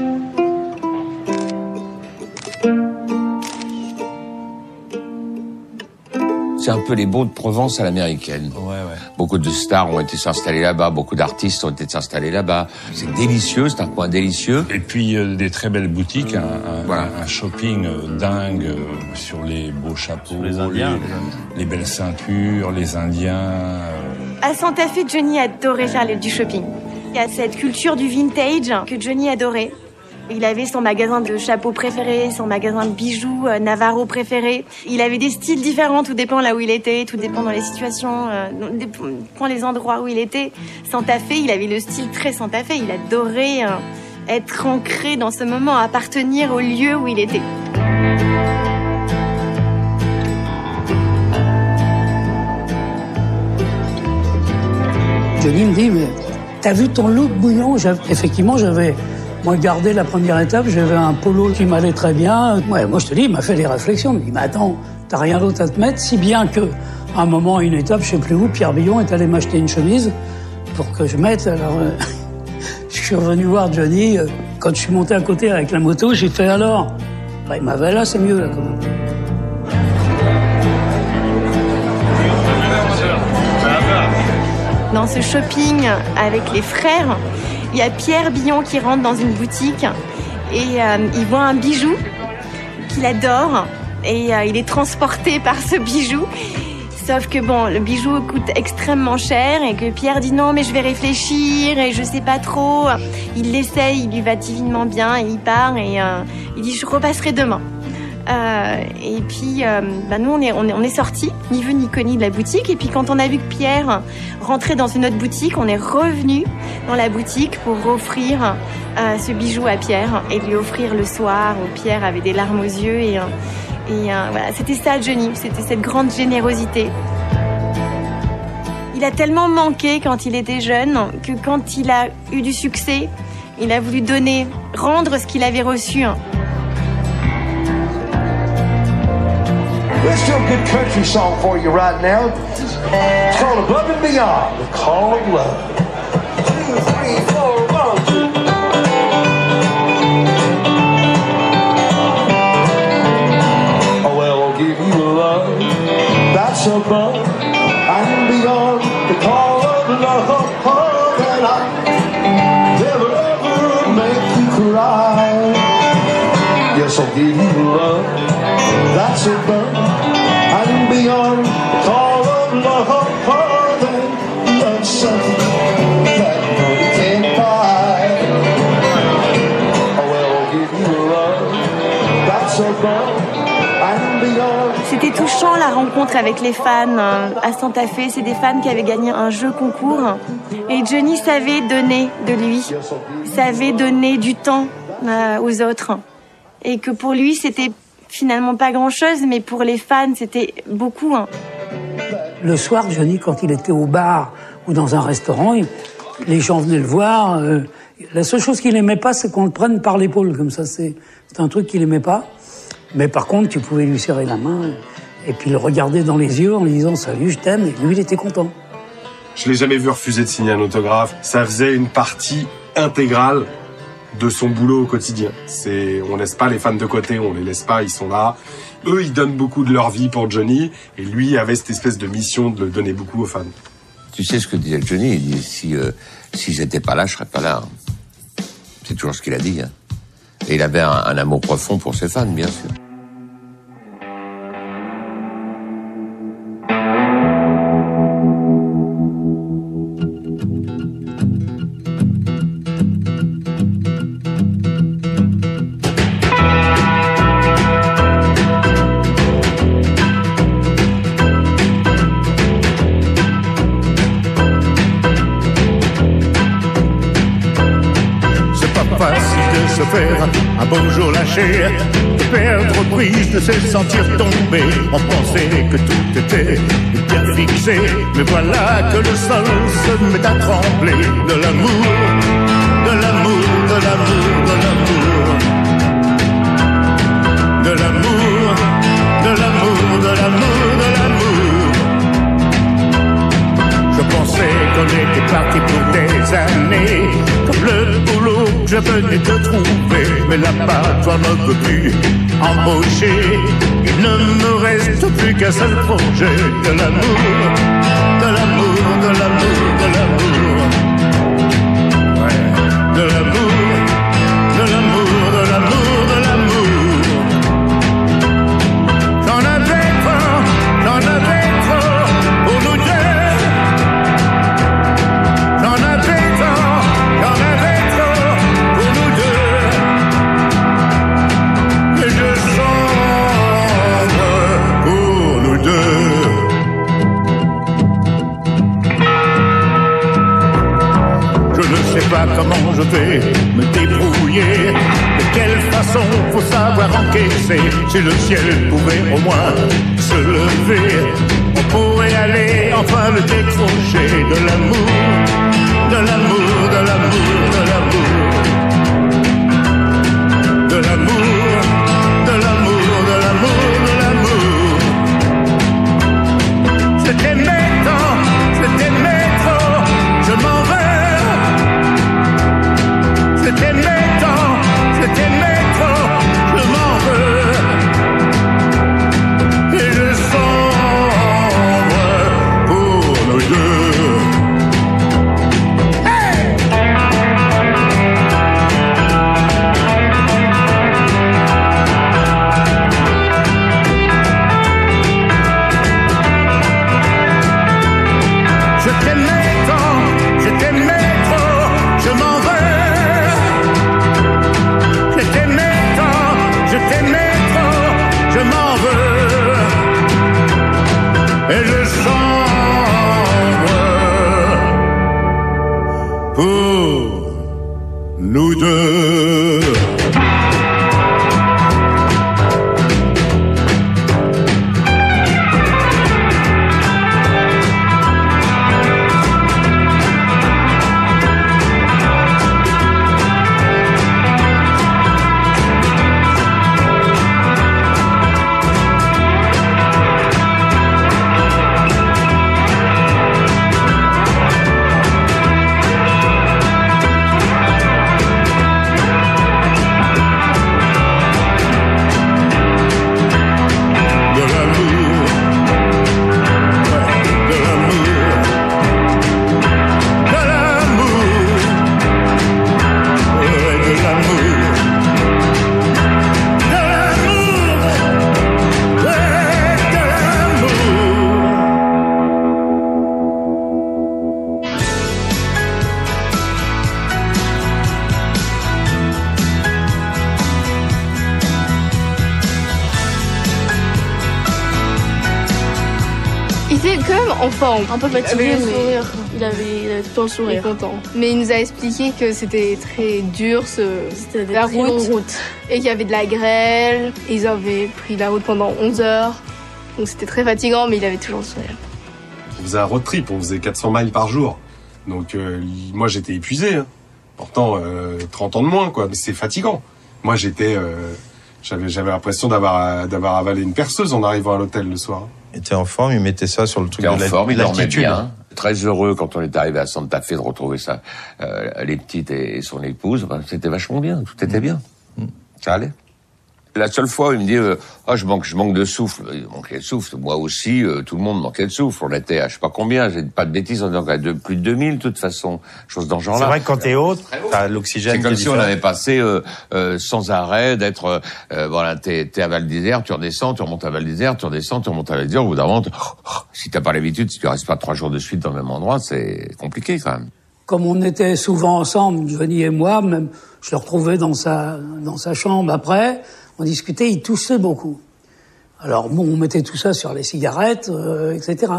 Speaker 8: C'est un peu les Baux de Provence à l'américaine.
Speaker 9: Ouais.
Speaker 8: Beaucoup de stars ont été s'installer là-bas, beaucoup d'artistes ont été s'installer là-bas. C'est délicieux, c'est un coin délicieux.
Speaker 9: Et puis des très belles boutiques, un shopping dingue sur les beaux chapeaux,
Speaker 15: les Indiens,
Speaker 9: les belles ceintures, les Indiens.
Speaker 16: À Santa Fe, Johnny adorait faire du shopping. Il y a cette culture du vintage que Johnny adorait. Il avait son magasin de chapeaux préféré, son magasin de bijoux Navarro préféré. Il avait des styles différents, tout dépend là où il était, tout dépend dans les situations, dépend les endroits où il était. Santa Fe, il avait le style très Santa Fe. Il adorait être ancré dans ce moment, appartenir au lieu où il était.
Speaker 13: Johnny me dit, mais t'as vu ton look bouillon? Effectivement, j'avais gardé la première étape, j'avais un polo qui m'allait très bien. Ouais, moi je te dis, il m'a fait des réflexions. Il me dit, mais attends, t'as rien d'autre à te mettre, si bien que, à un moment, à une étape, je sais plus où, Pierre Billon est allé m'acheter une chemise pour que je mette. Alors, je suis revenu voir Johnny. Quand je suis monté à côté avec la moto, j'ai fait alors. Bah, il m'avait là, c'est mieux là quand même.
Speaker 16: Dans ce shopping avec les frères, il y a Pierre Billon qui rentre dans une boutique et il voit un bijou qu'il adore et il est transporté par ce bijou. Sauf que bon, le bijou coûte extrêmement cher et que Pierre dit non mais je vais réfléchir et je sais pas trop. Il l'essaye, il lui va divinement bien et il part et il dit je repasserai demain. Et puis nous on est sortis, ni vu ni connu de la boutique. Et puis quand on a vu que Pierre rentrait dans une autre boutique, on est revenu dans la boutique pour offrir ce bijou à Pierre et lui offrir le soir où Pierre avait des larmes aux yeux et voilà, c'était ça Johnny, c'était cette grande générosité. Il a tellement manqué quand il était jeune que quand il a eu du succès, il a voulu donner, rendre ce qu'il avait reçu.
Speaker 17: Let's do a good country song for you right now. It's called Above and Beyond, the Call of Love. 2, 3, 4, 1, 2. Oh, well, I'll give you a love that's above and beyond the call of love. And I never ever make you cry. Yes, I'll give you a love that's above and beyond the call of love. And love's something that money can't buy. Oh, well, I'll give you a love that's above and beyond.
Speaker 16: C'était touchant la rencontre avec les fans à Santa Fe. C'est des fans qui avaient gagné un jeu concours. Et Johnny savait donner de lui, savait donner du temps aux autres. Et que pour lui, c'était finalement pas grand-chose, mais pour les fans, c'était beaucoup.
Speaker 13: Le soir, Johnny, quand il était au bar ou dans un restaurant, les gens venaient le voir. La seule chose qu'il aimait pas, c'est qu'on le prenne par l'épaule, comme ça. C'est un truc qu'il aimait pas. Mais par contre, tu pouvais lui serrer la main et puis le regarder dans les yeux en lui disant « Salut, je t'aime ». Et lui, il était content.
Speaker 1: Je l'ai jamais vu refuser de signer un autographe. Ça faisait une partie intégrale de son boulot au quotidien. On laisse pas les fans de côté, on les laisse pas, ils sont là. Eux, ils donnent beaucoup de leur vie pour Johnny, et lui avait cette espèce de mission de le donner beaucoup aux fans.
Speaker 8: Tu sais ce que disait Johnny? Il dit si j'étais pas là, je serais pas là. C'est toujours ce qu'il a dit. Et il avait un amour profond pour ses fans, bien sûr.
Speaker 2: Un beau jour lâché, de perdre prise, de se sentir tomber. On pensait que tout était bien fixé, mais voilà que le sol se met à trembler. De l'amour, de l'amour, de l'amour, de l'amour, de l'amour, de l'amour, de l'amour, de l'amour. Je pensais qu'on était parti pour des années, comme le boulot que je venais de trouver. Mais là-bas, toi ne peux plus embaucher. Il ne me reste plus qu'un seul projet. De l'amour, de l'amour, de l'amour, de l'amour. Ouais. De l'amour, de l'amour, de l'amour, de l'amour. J'en avais trop pour nous deux. J'en avais trop pour nous deux. vois comment je vais me débrouiller. De quelle façon faut savoir encaisser. Si le ciel pouvait au moins se lever, on pourrait aller enfin le décrocher de l'amour, de l'amour, de l'amour, de l'amour. De l'amour, de l'amour, de l'amour, de l'amour. Je t'aimais tant, je t'aimais trop, je m'en veux. Je t'aimais tant, je t'aimais trop, je m'en veux. Et je sombre pour nous deux. Hey! Je t'aimais tant, je t'aimais trop, je m'en veux. Je t'aimais tant, je t'aimais trop, je m'en veux. Et je sombre pour nous deux.
Speaker 18: Enfant,
Speaker 16: un peu fatigué, mais
Speaker 18: il avait tout le temps le sourire.
Speaker 16: Content. Mais il nous a expliqué que c'était très dur, la route, et qu'il y avait de la grêle. Et ils avaient pris la route pendant 11 heures, donc c'était très fatigant, mais il avait toujours le sourire.
Speaker 1: On faisait un road trip, on faisait 400 miles par jour. Donc moi j'étais épuisé, hein. Pourtant 30 ans de moins, quoi. Mais c'est fatigant. Moi j'avais l'impression d'avoir avalé une perceuse en arrivant à l'hôtel le soir.
Speaker 15: Il était en forme, il mettait ça sur le truc de
Speaker 8: il dormait
Speaker 15: l'altitude.
Speaker 8: bien. Très heureux quand on est arrivé à Santa Fe de retrouver ça, les petites et son épouse. Ben, c'était vachement bien, tout était bien. Ça allait. La seule fois où il me dit je manque de souffle. Il manquait de souffle. Moi aussi, tout le monde manquait de souffle. On était à je sais pas combien, j'ai pas de bêtises, on était à plus de 2000 de toute façon, chose dans ce genre-là.
Speaker 15: C'est vrai que quand t'es haute, t'as l'oxygène.
Speaker 8: C'est comme si on avait passé sans arrêt d'être voilà, t'es à Val d'Isère, tu redescends, tu remontes à Val d'Isère, tu redescends, tu remontes à Val d'Isère. Au bout d'un moment, si t'as pas l'habitude, si tu restes pas 3 jours de suite dans le même endroit, c'est compliqué quand même.
Speaker 13: Comme on était souvent ensemble, Johnny et moi, même je le retrouvais dans sa chambre après. On discutait, il toussait beaucoup. Alors bon, on mettait tout ça sur les cigarettes, etc.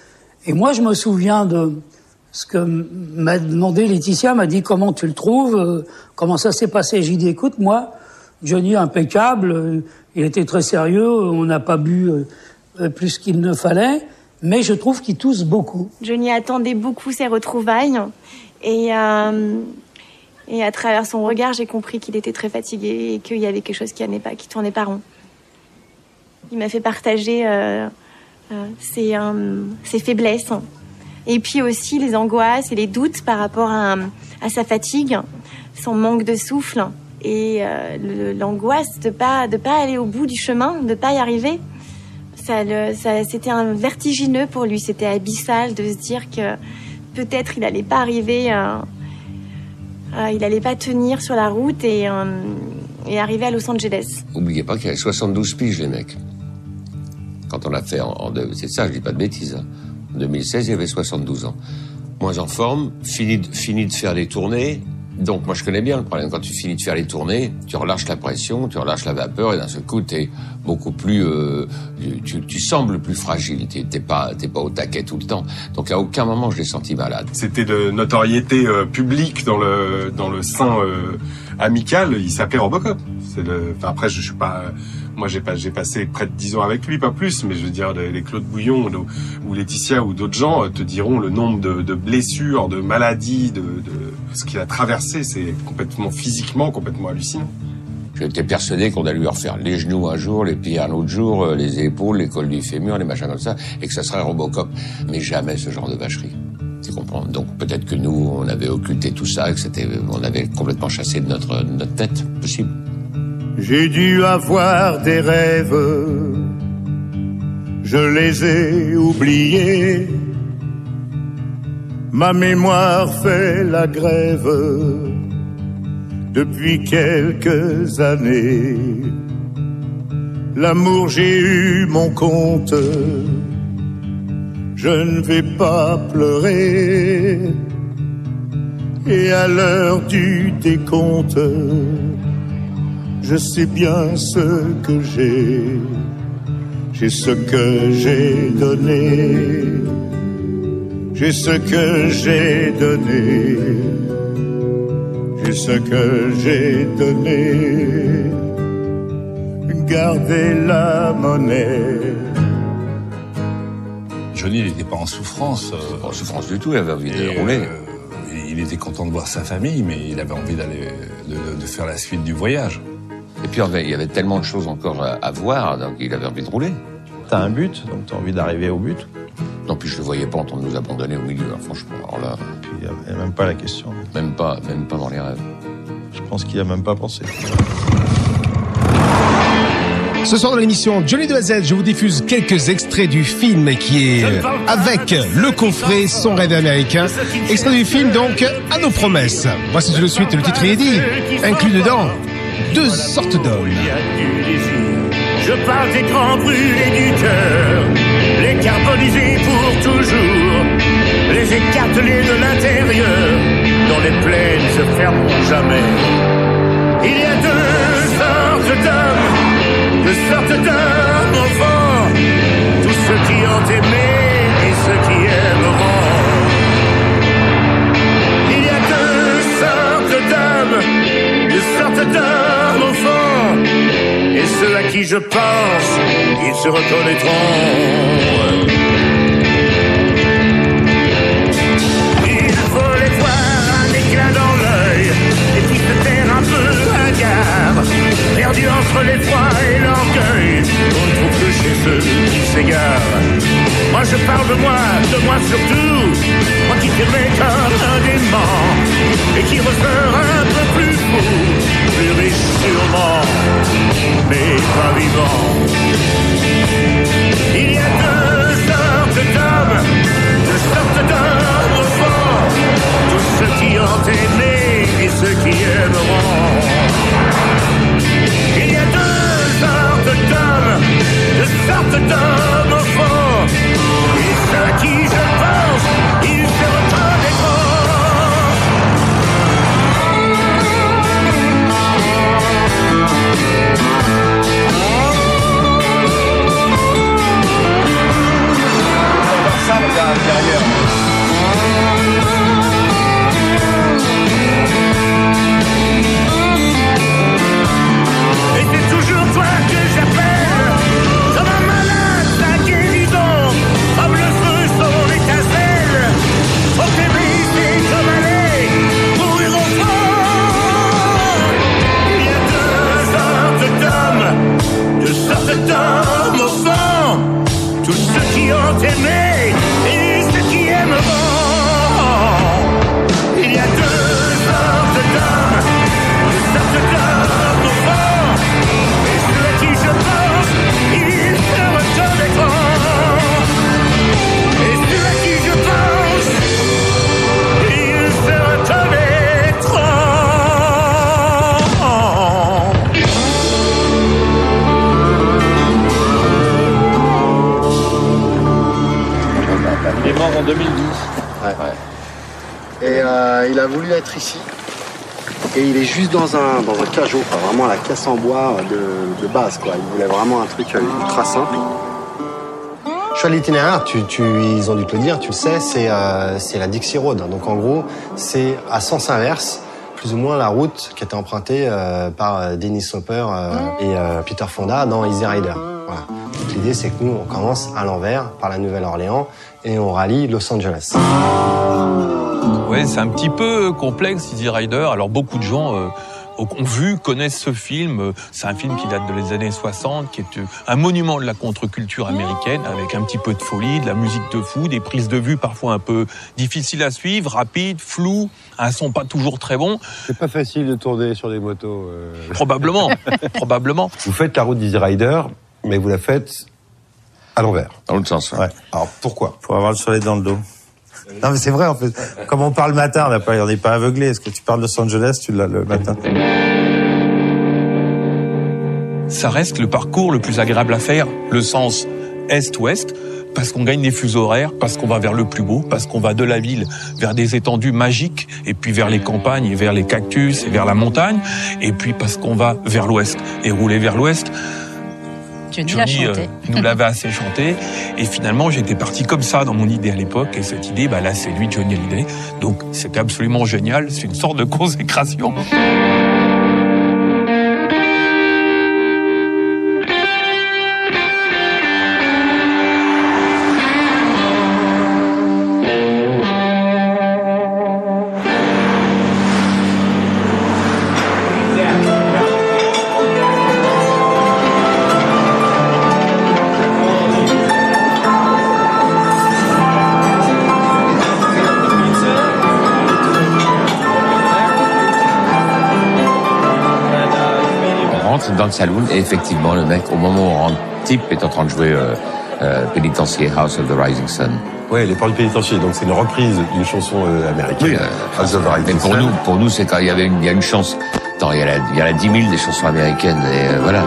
Speaker 13: Et moi, je me souviens de ce que m'a demandé Laetitia, m'a dit comment tu le trouves, comment ça s'est passé. J'ai dit écoute, moi, Johnny impeccable, il était très sérieux, on n'a pas bu plus qu'il ne fallait, mais je trouve qu'il tousse beaucoup.
Speaker 16: Johnny attendait beaucoup ses retrouvailles et à travers son regard, j'ai compris qu'il était très fatigué et qu'il y avait quelque chose qui tournait pas rond. Il m'a fait partager ses faiblesses et puis aussi les angoisses et les doutes par rapport à sa fatigue, son manque de souffle et l'angoisse de pas aller au bout du chemin, de pas y arriver. C'était un vertigineux pour lui, c'était abyssal de se dire que peut-être il allait pas arriver. Il n'allait pas tenir sur la route et arriver à Los Angeles.
Speaker 8: N'oubliez pas qu'il y avait 72 piges, les mecs. Quand on l'a fait c'est ça, je dis pas de bêtises. Hein. En 2016, il y avait 72 ans. Moins en forme, fini de faire les tournées, Donc moi je connais bien le problème. Quand tu finis de faire les tournées, tu relâches la pression, tu relâches la vapeur et d'un seul coup t'es beaucoup plus, tu sembles plus fragile. T'es pas au taquet tout le temps. Donc à aucun moment je l'ai senti malade.
Speaker 1: C'était de notoriété publique dans le sein amical. Il s'appelait Robocop. Après je suis pas. Moi, j'ai passé près de 10 ans avec lui, pas plus, mais je veux dire, les Claude Bouillon ou Laetitia ou d'autres gens te diront le nombre de blessures, de maladies, de ce qu'il a traversé, c'est physiquement complètement hallucinant.
Speaker 8: J'étais persuadé qu'on allait lui refaire les genoux un jour, les pieds un autre jour, les épaules, les cols du fémur, les machins comme ça, et que ça serait Robocop. Mais jamais ce genre de vacherie. Tu comprends? Donc peut-être que nous, on avait occulté tout ça, que on avait complètement chassé de notre tête. Possible.
Speaker 2: J'ai dû avoir des rêves, je les ai oubliés. Ma mémoire fait la grève depuis quelques années. L'amour, j'ai eu mon compte, je ne vais pas pleurer. Et à l'heure du décompte, je sais bien ce que j'ai ce que j'ai donné, j'ai ce que j'ai donné, j'ai ce que j'ai donné, gardez la monnaie.
Speaker 9: Johnny, il n'était pas en souffrance.
Speaker 8: Pas en souffrance du tout, il avait envie de rouler.
Speaker 9: Il était content de voir sa famille, mais il avait envie de faire la suite du voyage.
Speaker 8: Et puis il y avait tellement de choses encore à voir, donc il avait envie de rouler.
Speaker 15: T'as un but, donc t'as envie d'arriver au but.
Speaker 8: Non, puis je le voyais pas en train de nous abandonner au milieu, hein, franchement. Alors là,
Speaker 15: puis il n'y a même pas la question.
Speaker 8: Même pas dans les rêves.
Speaker 15: Je pense qu'il n'y a même pas pensé.
Speaker 6: Ce soir dans l'émission Johnny de A à Z, je vous diffuse quelques extraits du film qui est avec le coffret Son rêve américain. Extrait du film donc À nos promesses. Voici tout de suite le titre inédit, inclus dedans Deux sortes d'hommes.
Speaker 2: Je parle des grands brûlés du cœur, les carbonisés pour toujours, les écartelés de l'intérieur, dont les plaines se fermeront jamais. Il y a deux sortes d'hommes au fond, tous ceux qui ont aimé et ceux qui aimeront. Il y a deux sortes d'hommes au fond, et ceux à qui je pense, ils se reconnaîtront. Il faut les voir un éclat dans l'œil, et puis se taire un peu hagard, perdu entre l'effroi et l'orgueil, on ne trouve que chez ceux qui s'égarent. Moi je parle de moi surtout, moi qui t'aimais comme un dément, et qui ressort un peu plus fou, plus riche sûrement, mais pas vivant. Il y a deux sortes d'hommes au fond, tous ceux qui ont aimé et ceux qui aimeront. Il y a deux sortes d'hommes au fond, et ceux à qui je pense, ils se reconnaîtront.
Speaker 4: Ça, le gars intérieur.
Speaker 2: Et c'est toujours toi que j'appelle, comme un malade, la guérison, comme le feu sur l'étincelle, pour t'aimer, c'est comme aller mourir au fond. Il y a deux sortes d'hommes au fond, tous ceux qui ont aimé et ceux qui aimeront. Il y a deux sortes d'hommes au fond, et ceux à qui je pense, ils se reconnaîtront. Et ceux à qui je pense, ils se reconnaîtront.
Speaker 15: Il est mort en 2012.
Speaker 7: Ouais. Et il a voulu être ici. Et il est juste dans un cajot, quoi. Vraiment la caisse en bois de base, quoi. Il voulait vraiment un truc ultra simple. Choix de l'itinéraire, ils ont dû te le dire, tu le sais, c'est la Dixie Road. Donc en gros, c'est à sens inverse, plus ou moins la route qui était empruntée par Dennis Hopper et Peter Fonda dans Easy Rider. Voilà. Donc l'idée, c'est que nous, on commence à l'envers, par la Nouvelle-Orléans, et on rallie Los Angeles.
Speaker 9: Ouais, c'est un petit peu complexe, Easy Rider. Alors beaucoup de gens ont vu, connaissent ce film. C'est un film qui date des années 60, qui est un monument de la contre-culture américaine, avec un petit peu de folie, de la musique de fou, des prises de vue parfois un peu difficiles à suivre, rapides, floues, un son pas toujours très bon.
Speaker 11: C'est pas facile de tourner sur des motos.
Speaker 9: Probablement, probablement.
Speaker 11: Vous faites la route d'Easy Rider, mais vous la faites à l'envers.
Speaker 8: Dans l'autre sens.
Speaker 11: Ouais. Alors pourquoi?
Speaker 15: Pour avoir le soleil dans le dos. Non mais c'est vrai en fait. Comme on parle le matin, on n'est pas aveuglé. Est-ce que tu parles de Los Angeles, tu l'as le matin?
Speaker 9: Ça reste le parcours le plus agréable à faire, le sens est-ouest, parce qu'on gagne des fuseaux horaires, parce qu'on va vers le plus beau, parce qu'on va de la ville vers des étendues magiques, et puis vers les campagnes, et vers les cactus, et vers la montagne, et puis parce qu'on va vers l'ouest, et rouler vers l'ouest. Johnny nous l'avait assez chanté, et finalement j'étais parti comme ça dans mon idée à l'époque, et cette idée, là c'est lui, Johnny Hallyday, donc c'était absolument génial, c'est une sorte de consécration.
Speaker 8: Dans le saloon, et effectivement, le mec, au moment où on rentre, type est en train de jouer Pénitencier, House of the Rising Sun.
Speaker 11: Ouais, les paroles pénitentiaires, donc c'est une reprise d'une chanson américaine. Oui, House of the Rising Sun.
Speaker 8: Mais pour nous, c'est quand il y a une chance. Attends, il y a la 10 000 des chansons américaines, et voilà.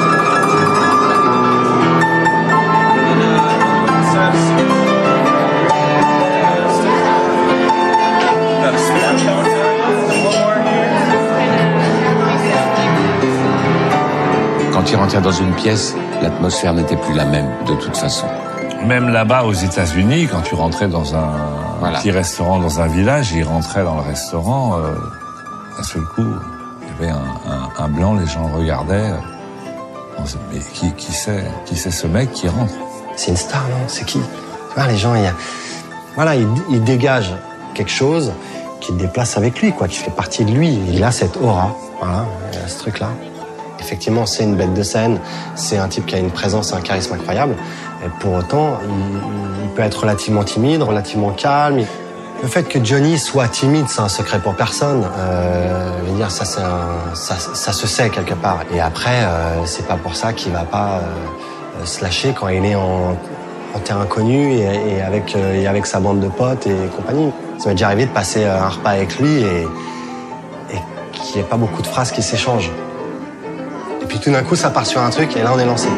Speaker 8: Quand il rentrait dans une pièce, l'atmosphère n'était plus la même, de toute façon.
Speaker 9: Même là-bas, aux États-Unis, quand tu rentrais dans un petit restaurant, dans un village, il rentrait dans le restaurant, d'un seul coup, il y avait un blanc, les gens regardaient. On se disait, mais qui c'est ce mec qui rentre?
Speaker 7: C'est une star, non? C'est qui? Tu vois, les gens, il dégage quelque chose qui te déplace avec lui, quoi, qui fait partie de lui. Il a cette aura, voilà, ce truc-là. Effectivement, c'est une bête de scène, c'est un type qui a une présence et un charisme incroyable. Et pour autant, il peut être relativement timide, relativement calme. Le fait que Johnny soit timide, c'est un secret pour personne. Je veux dire, ça se sait quelque part. Et après, c'est pas pour ça qu'il va pas se lâcher quand il est en terrain connu et avec sa bande de potes et compagnie. Ça m'est déjà arrivé de passer un repas avec lui et qu'il n'y ait pas beaucoup de phrases qui s'échangent. Et puis tout d'un coup, ça part sur un truc, et là, on est lancé.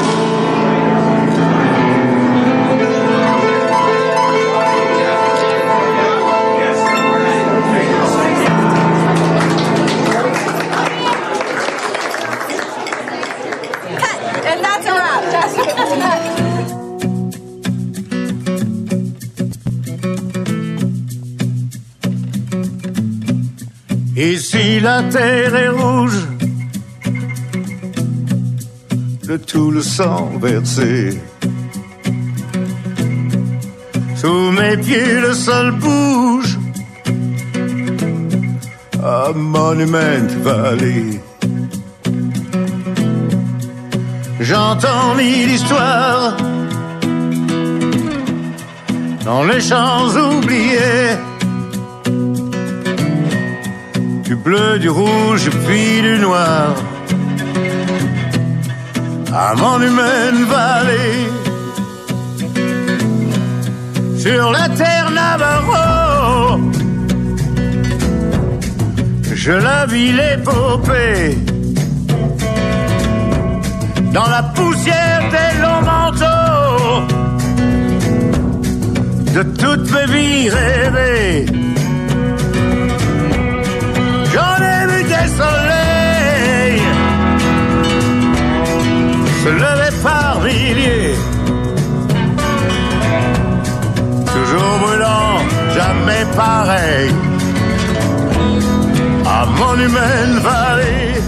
Speaker 19: And that's a wrap.
Speaker 2: Ici, la terre est rouge de tout le sang versé. Sous mes pieds, le sol bouge à Monument Valley. J'entends mille histoires dans les champs oubliés, du bleu, du rouge, puis du noir. À Monument Valley, sur la terre Navajo, je la vis l'épopée, dans la poussière des longs manteaux, de toutes mes vies rêvées. J'en ai jamais pareil à Monument Valley.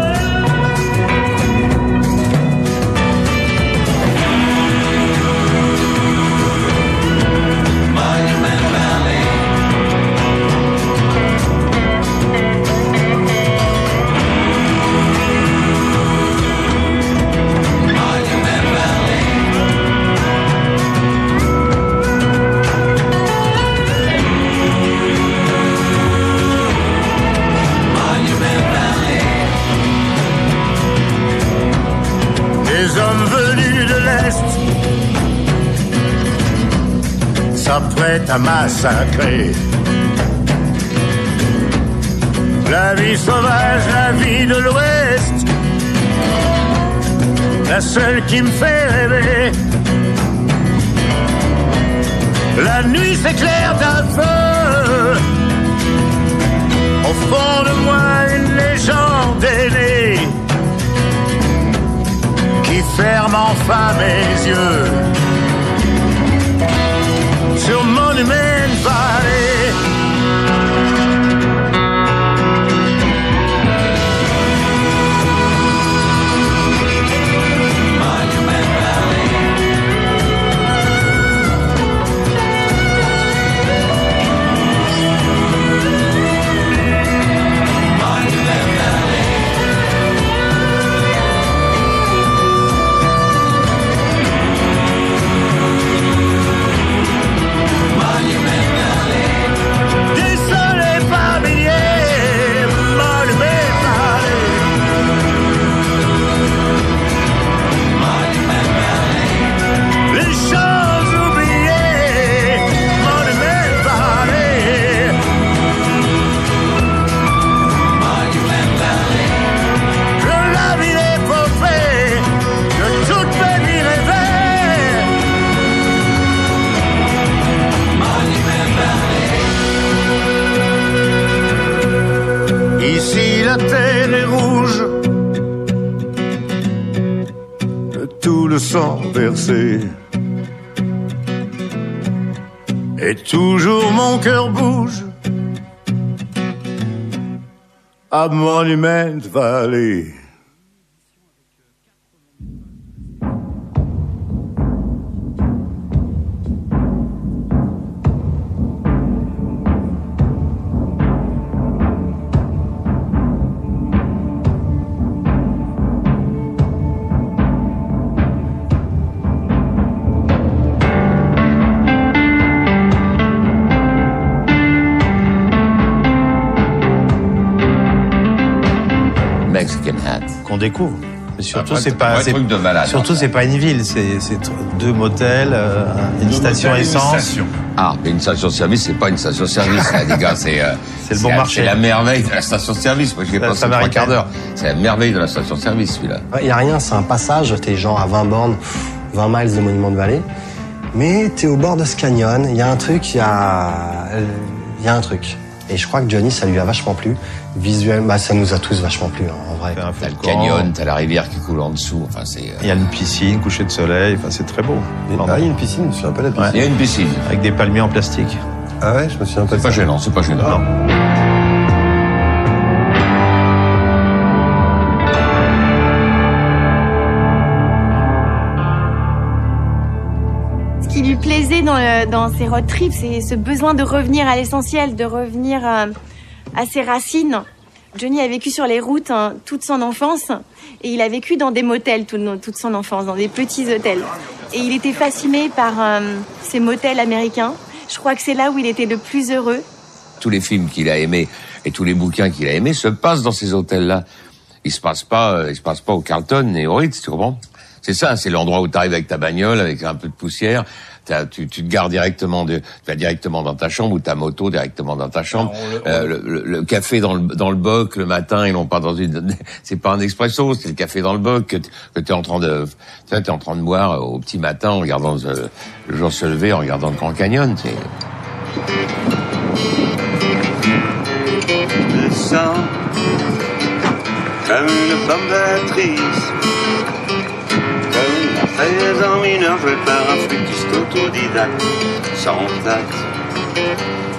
Speaker 2: Des hommes venus de l'Est s'apprêtent à massacrer la vie sauvage, la vie de l'Ouest, la seule qui me fait rêver. La nuit s'éclaire d'un feu, au fond de moi une légende est née, qui ferme enfin mes yeux sur Monument Valley. Ici la terre est rouge de tout le sang versé, et toujours mon cœur bouge à Monument Valley.
Speaker 15: Qu'on découvre. Mais surtout,
Speaker 8: Après,
Speaker 15: c'est pas,
Speaker 8: un truc de malade.
Speaker 15: surtout, c'est pas une ville, c'est deux motels, une station essence.
Speaker 8: Mais une station-service, c'est pas une station-service, là, les gars, c'est
Speaker 15: le bon marché.
Speaker 8: C'est la merveille de la station-service. Moi, je l'ai passé 3 quarts d'heure. C'est la merveille de la station-service, celui-là.
Speaker 7: Il y a rien, c'est un passage, t'es genre à 20 bornes, 20 miles de Monument Valley, mais t'es au bord de ce canyon, il y a un truc, il y a un truc. Et je crois que Johnny, ça lui a vachement plu. Visuellement, ça nous a tous vachement plu, hein, en vrai.
Speaker 8: T'as le canyon, t'as la rivière qui coule en dessous. Enfin, c'est.
Speaker 15: Il y a une piscine, coucher de soleil. Enfin, c'est très beau.
Speaker 11: Il y a une piscine, je me souviens pas de la piscine.
Speaker 8: Il y a une piscine.
Speaker 15: Avec des palmiers en plastique.
Speaker 11: Ah ouais, je me souviens pas de ça.
Speaker 8: C'est pas gênant. Non.
Speaker 16: Ce qui lui plaisait dans ses road trips, c'est ce besoin de revenir à l'essentiel, de revenir à ses racines. Johnny a vécu sur les routes toute son enfance et il a vécu dans des motels toute son enfance, dans des petits hôtels. Et il était fasciné par ces motels américains. Je crois que c'est là où il était le plus heureux.
Speaker 8: Tous les films qu'il a aimés et tous les bouquins qu'il a aimés se passent dans ces hôtels-là. Ils se passent pas au Carlton et au Ritz, tu comprends? C'est ça, c'est l'endroit où tu arrives avec ta bagnole, avec un peu de poussière. Tu te gares directement, tu vas directement dans ta chambre ou ta moto directement dans ta chambre. Le café dans le boc le matin, ils l'ont pas dans c'est pas un expresso, c'est le café dans le boc que t'es en train de boire au petit matin en regardant le jour se lever, en regardant le Grand Canyon.
Speaker 20: Le sang comme une pomme battrice. À 13 ans mineur, joué par un flûtiste autodidacte, sans tact.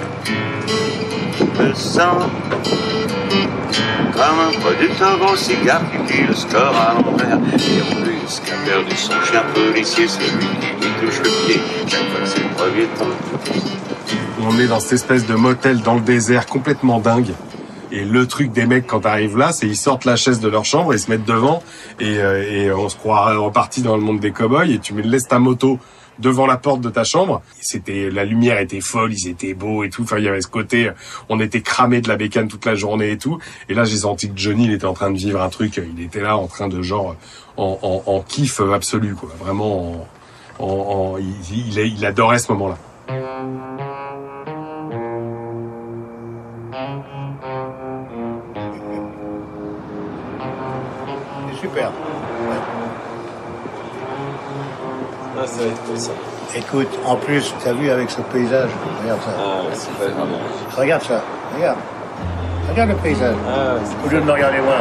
Speaker 20: sang. Comme un producteur gros cigare qui dit le score à l'envers. Et en plus, qui a perdu son chien policier, c'est lui qui lui touche le pied chaque fois que c'est le premier temps.
Speaker 1: On est dans cette espèce de motel dans le désert complètement dingue. Et le truc des mecs quand t'arrives là, c'est ils sortent la chaise de leur chambre et se mettent devant et on se croit reparti dans le monde des cow-boys et tu laisses ta moto devant la porte de ta chambre. La lumière était folle, ils étaient beaux et tout. Enfin, il y avait ce côté, on était cramé de la bécane toute la journée et tout. Et là, j'ai senti que Johnny, il était en train de vivre un truc. Il était là en train de genre en kiff absolu, quoi. Vraiment, il adorait ce moment-là.
Speaker 2: Super.
Speaker 11: Ah, ça va être cool, ça.
Speaker 2: Écoute, en plus, t'as vu avec ce paysage, regarde ça.
Speaker 11: Ah, ouais, c'est pas vraiment.
Speaker 2: Regarde ça, regarde. Regarde le paysage.
Speaker 11: Ah, ouais,
Speaker 2: au lieu de me regarder moi.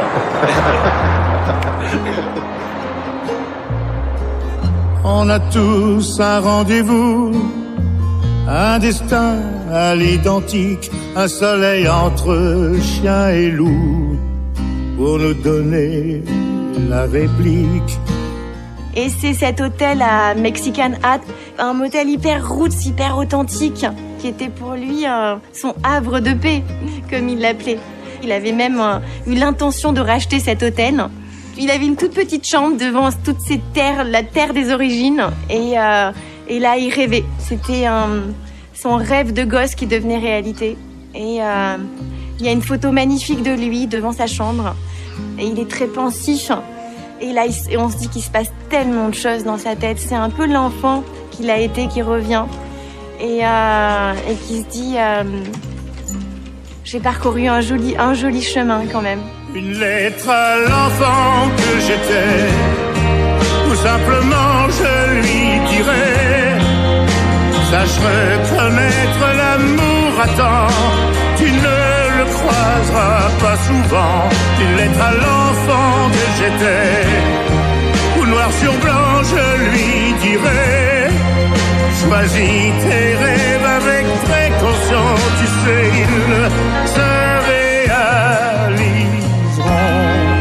Speaker 5: On a tous un rendez-vous, un destin à l'identique, un soleil entre chien et loup, pour nous donner la réplique.
Speaker 16: Et c'est cet hôtel à Mexican Hat, un motel hyper roots, hyper authentique, qui était pour lui son havre de paix, comme il l'appelait. Il avait même eu l'intention de racheter cet hôtel. Il avait une toute petite chambre devant toutes ces terres, la terre des origines, et là il rêvait. C'était son rêve de gosse qui devenait réalité. Et il y a une photo magnifique de lui devant sa chambre, et il est très pensif. Et là, on se dit qu'il se passe tellement de choses dans sa tête. C'est un peu l'enfant qu'il a été qui revient et qui se dit j'ai parcouru un joli chemin quand même.
Speaker 5: Une lettre à l'enfant que j'étais, ou simplement je lui dirais: sache reconnaître l'amour à temps, tu ne le croiseras pas souvent. Une lettre à l'enfant que j'étais, ou noir sur blanc je lui dirais: choisis tes rêves avec précaution, tu sais ils se réaliseront.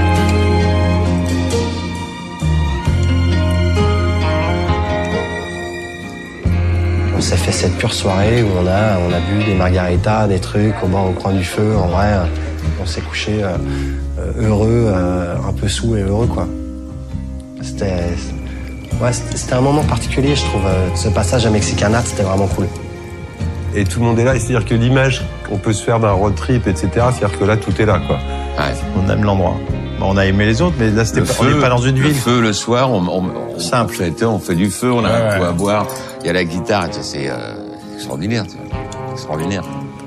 Speaker 7: On s'est fait cette pure soirée où on a bu des margaritas, des trucs au coin du feu. En vrai, on s'est couché heureux, un peu saoul et heureux, quoi. C'était un moment particulier, je trouve. Ce passage à Mexican Hat, c'était vraiment cool.
Speaker 11: Et tout le monde est là, c'est-à-dire que l'image qu'on peut se faire d'un road trip, etc., c'est-à-dire que là, tout est là, quoi.
Speaker 15: Ouais. On aime l'endroit. Bon, on a aimé les autres, mais là, on n'est pas dans une ville.
Speaker 8: Le feu, le soir, on fait du feu, on a un coup à boire, il y a la guitare, c'est extraordinaire, extraordinaire.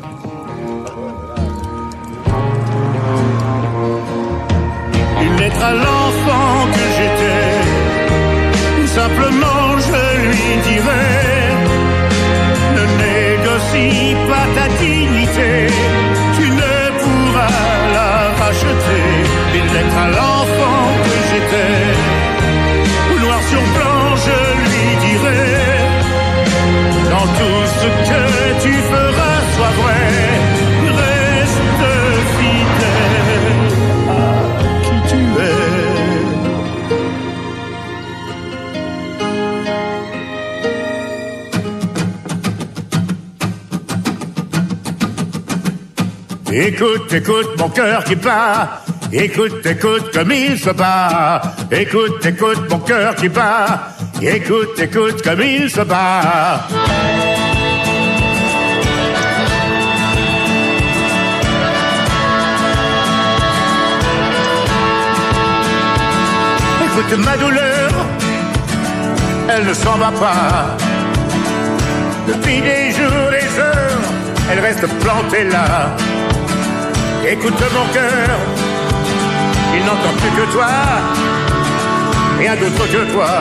Speaker 5: Une lettre à l'enfant que j'étais, ou simplement je lui dirais: ne négocie pas ta dignité, tu ne pourras la racheter. Une lettre à l'enfant que j'étais, ou noir sur blanc je lui dirais: dans tout ce que tu feras, sois vrai, reste fidèle à qui tu es. Écoute, écoute mon cœur qui bat. Écoute, écoute comme il se bat. Écoute, écoute mon cœur qui bat. Écoute, écoute comme il se bat. Écoute ma douleur, elle ne s'en va pas. Depuis des jours, des heures, elle reste plantée là. Écoute mon cœur, il n'entend plus que toi, rien d'autre que toi.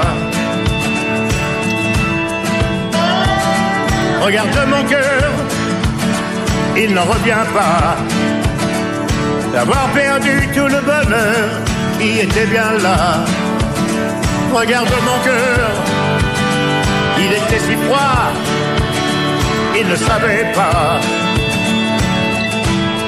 Speaker 5: Regarde mon cœur, il n'en revient pas d'avoir perdu tout le bonheur qui était bien là. Regarde mon cœur, il était si froid, il ne savait pas.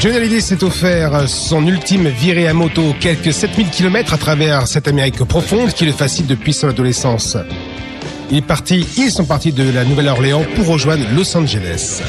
Speaker 6: Johnny Hallyday s'est offert son ultime virée à moto, quelques 7000 km à travers cette Amérique profonde qui le fascine depuis son adolescence. Ils sont partis de la Nouvelle-Orléans pour rejoindre Los Angeles.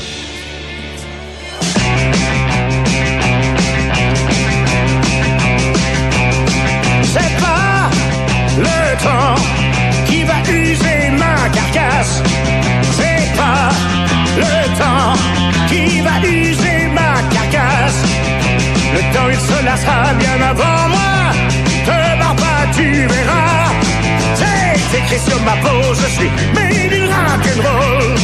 Speaker 2: C'est pas le temps qui va user ma carcasse. C'est pas le temps qui va user ma carcasse. Le temps il se lassera bien avant moi. Te barre pas, tu verras. C'est écrit sur ma peau, je suis made in rock'n'roll.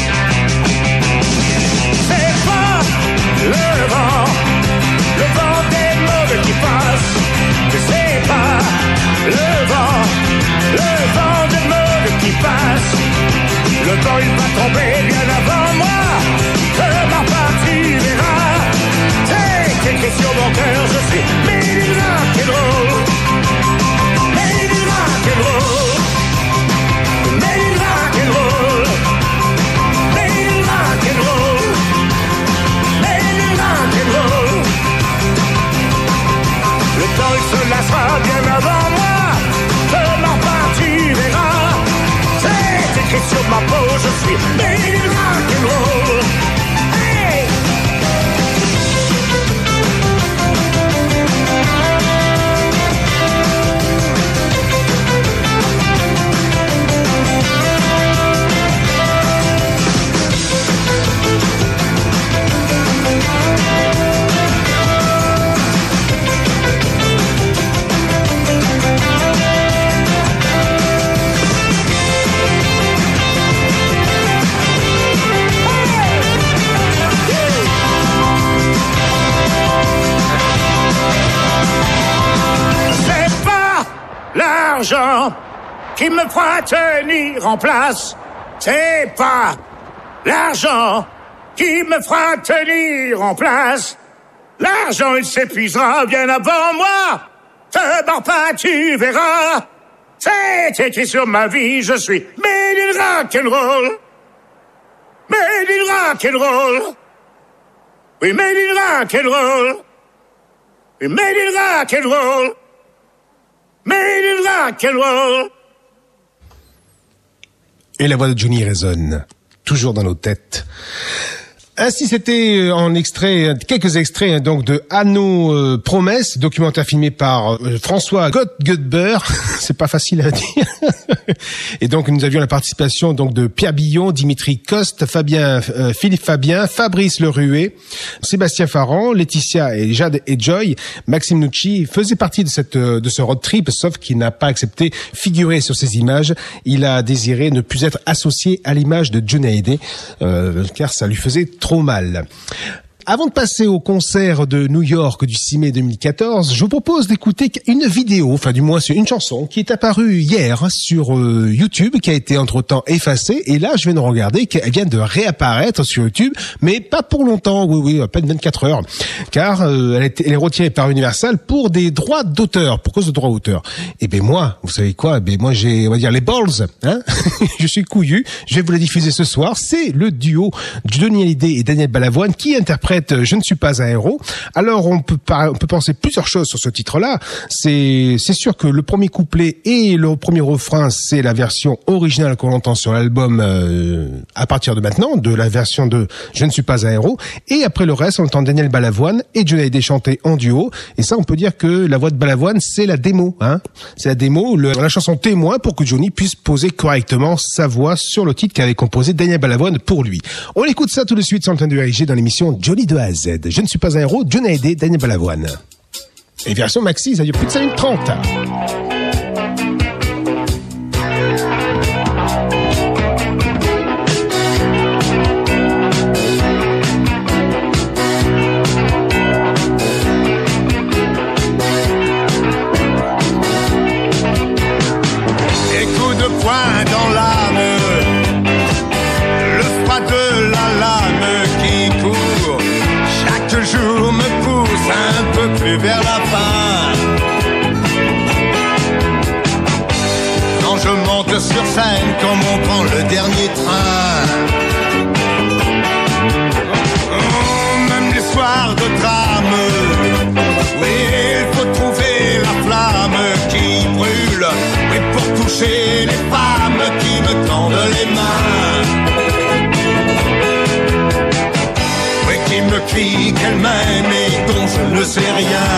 Speaker 2: C'est pas le vent des mauvais qui passe. C'est pas le vent des mauvais qui passe. Le vent il va tomber bien avant moi. Te barre pas, tu verras. C'est écrit sur mon cœur, je suis made in rock'n'roll. Made in rock'n'roll. Made in rock'n'roll. Made in rock'n'roll. Made in rock'n'roll. Le temps il se lassera bien avant moi. Te mords pas, tu verras. C'est écrit sur ma peau, je suis made in rock'n'roll. Hey! L'argent qui me fera tenir en place, c'est pas l'argent qui me fera tenir en place. L'argent il s'épuisera bien avant moi. Te barre pas, tu verras. C'est écrit sur ma vie, je suis made in rock'n'roll. Made in rock'n'roll. We made in rock'n'roll. We made in rock'n'roll. Made in rock'n'roll.
Speaker 6: Et la voix de Johnny résonne, toujours dans nos têtes. Ainsi, c'était en extrait, quelques extraits donc de Anno Promesse, documentaire filmé par François Godber. C'est pas facile à dire. Et donc nous avions la participation donc de Pierre Billon, Dimitri Coste, Philippe Fabien, Fabrice Leruet, Sébastien Farran, Laetitia et Jade et Joy. Maxime Nucci faisait partie de ce road trip, sauf qu'il n'a pas accepté figurer sur ces images. Il a désiré ne plus être associé à l'image de Johnny Hallyday, car ça lui faisait trop mal. Avant de passer au concert de New York du 6 mai 2014, je vous propose d'écouter une vidéo, enfin du moins c'est une chanson qui est apparue hier sur YouTube, qui a été entre-temps effacée, et là je viens de regarder qu'elle vient de réapparaître sur YouTube, mais pas pour longtemps, oui, à peine 24 heures, car elle est retirée par Universal pour des droits d'auteur, pour cause de droits d'auteur. Et ben moi, vous savez quoi, moi j'ai, on va dire, les balls, hein. Je suis couillu, je vais vous la diffuser ce soir. C'est le duo Johnny Hallyday et Daniel Balavoine qui interprètent Je ne suis pas un héros. Alors on peut penser plusieurs choses sur ce titre-là. C'est sûr que le premier couplet et le premier refrain, c'est la version originale qu'on entend sur l'album à partir de maintenant, de la version de Je ne suis pas un héros. Et après le reste, on entend Daniel Balavoine et Johnny Hallyday chanter en duo. Et ça, on peut dire que la voix de Balavoine, c'est la démo, hein. C'est la démo, la chanson témoin pour que Johnny puisse poser correctement sa voix sur le titre qu'avait composé Daniel Balavoine pour lui. On écoute ça tout de suite sur l'antenne de RIG dans l'émission Johnny de A à Z. Je ne suis pas un héros, Johnny Hallyday, Daniel Balavoine. Et version maxi, ça dure plus de 5 minutes 30.
Speaker 5: Des coups de poing dans l'âme, le froid de la lame qui court, chaque jour me pousse un peu plus vers la fin. Quand je monte sur scène, comme on prend le dernier train, même les soirs de drame,
Speaker 3: fille qu'elle m'aime et dont je ne sais rien.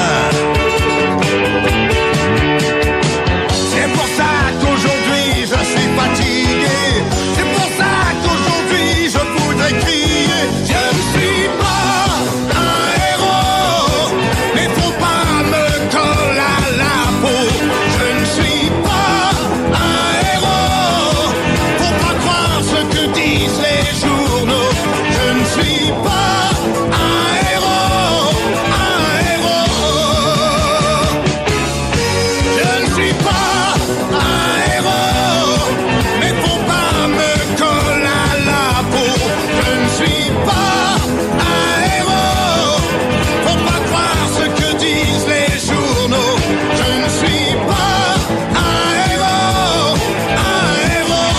Speaker 3: C'est pour ça qu'aujourd'hui je suis fatigué. C'est pour ça qu'aujourd'hui je voudrais crier. Je ne suis pas un héros, mais faut pas me coller à la peau. Je ne suis pas un héros, faut pas croire ce que disent les journaux. Je ne suis pas un héros, un héros. Je ne suis pas un héros, mais faut pas me coller à la peau. Je ne suis pas un héros, faut pas croire ce que disent les journaux. Je ne suis pas un héros, un héros.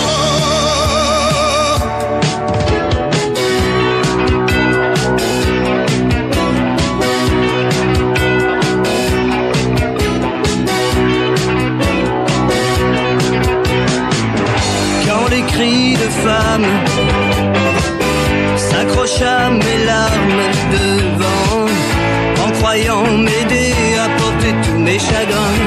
Speaker 21: Quand les cris de femmes s'accrochent à mes larmes devant, en croyant m'aider à porter tous mes chagrins.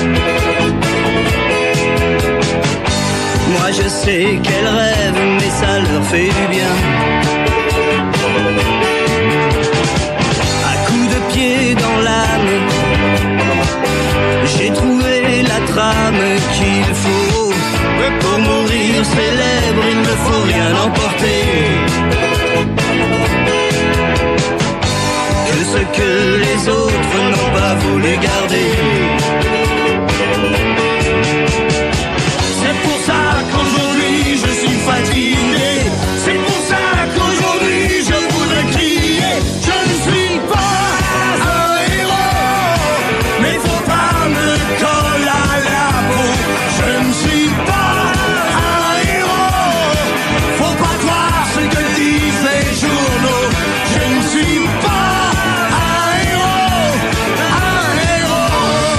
Speaker 21: Moi je sais qu'elles rêvent, mais ça leur fait du bien. À coups de pied dans l'âme, j'ai trouvé la trame qu'il faut. Pour mourir célèbre, il ne faut rien emporter. Que ce que les autres n'ont pas voulu garder. C'est pour ça qu'aujourd'hui je suis fatigué. C'est pour ça qu'aujourd'hui je voudrais crier. Je ne suis pas un héros, mais faut pas me coller à la peau. Je ne suis pas un héros, faut pas croire ce que disent les journaux. Je ne suis pas un héros, un héros.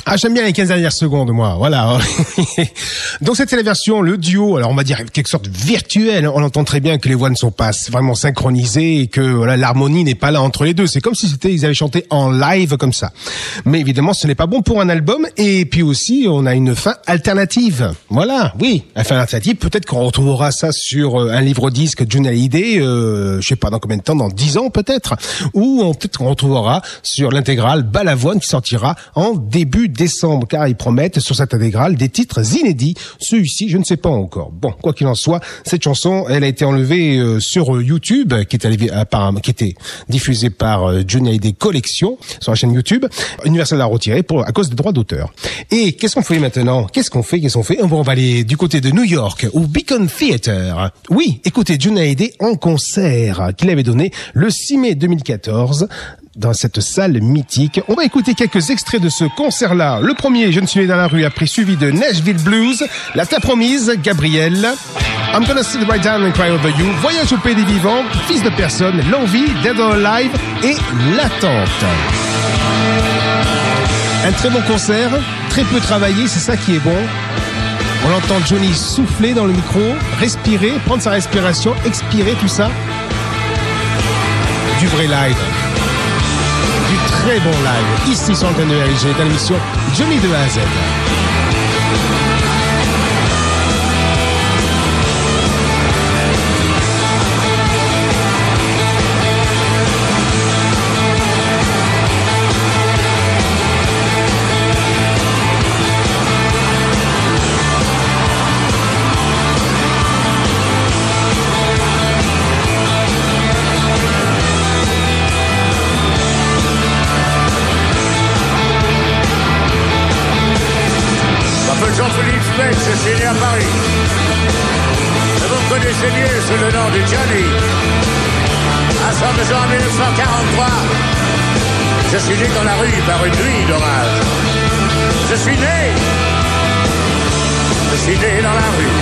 Speaker 6: Ah, j'aime bien les 15 dernières secondes, moi. Voilà. Donc, c'était la version, le duo. Alors, on va dire quelque sorte virtuel. On entend très bien que les voix ne sont pas vraiment synchronisées et que voilà, l'harmonie n'est pas là entre les deux. C'est comme si ils avaient chanté en live comme ça. Mais évidemment, ce n'est pas bon pour un album. Et puis aussi, on a une fin alternative. Voilà. Oui, la fin alternative. Peut-être qu'on retrouvera ça sur un livre-disque Johnny Hallyday, je sais pas dans combien de temps, dans 10 ans peut-être. Ou peut-être qu'on retrouvera sur l'intégrale Balavoine qui sortira en début décembre, car ils promettent sur cette intégrale des titres inédits. Celui-ci, je ne sais pas encore. Bon, quoi qu'il en soit, cette chanson, elle a été enlevée sur YouTube, qui était diffusée par Johnny Hallyday Collection sur la chaîne YouTube. Universal l'a retirée à cause des droits d'auteur. Et qu'est-ce qu'on fait maintenant? Qu'est-ce qu'on fait? Bon, on va aller du côté de New York, au Beacon Theatre. Oui, écoutez Johnny Hallyday en concert qu'il avait donné le 6 mai 2014. Dans cette salle mythique. On va écouter quelques extraits de ce concert-là. Le premier, Je ne suis né dans la rue, après suivi de Nashville Blues, La Ta Promise, Gabriel, I'm Gonna Sit Right Down and Cry Over You, Voyage au pays des vivants, Fils de personne, L'envie, Dead or Alive et L'attente. Un très bon concert, très peu travaillé, c'est ça qui est bon. On entend Johnny souffler dans le micro, respirer, prendre sa respiration, expirer, tout ça. Du vrai live. Du très bon live, ici sur l'antenne de RIG, dans l'émission Johnny de A à Z.
Speaker 2: Je suis né à Paris. Et vous me connaissez mieux sous le nom de Johnny. À Saint-Jean en 1943, je suis né dans la rue par une nuit d'orage. Je suis né dans la rue.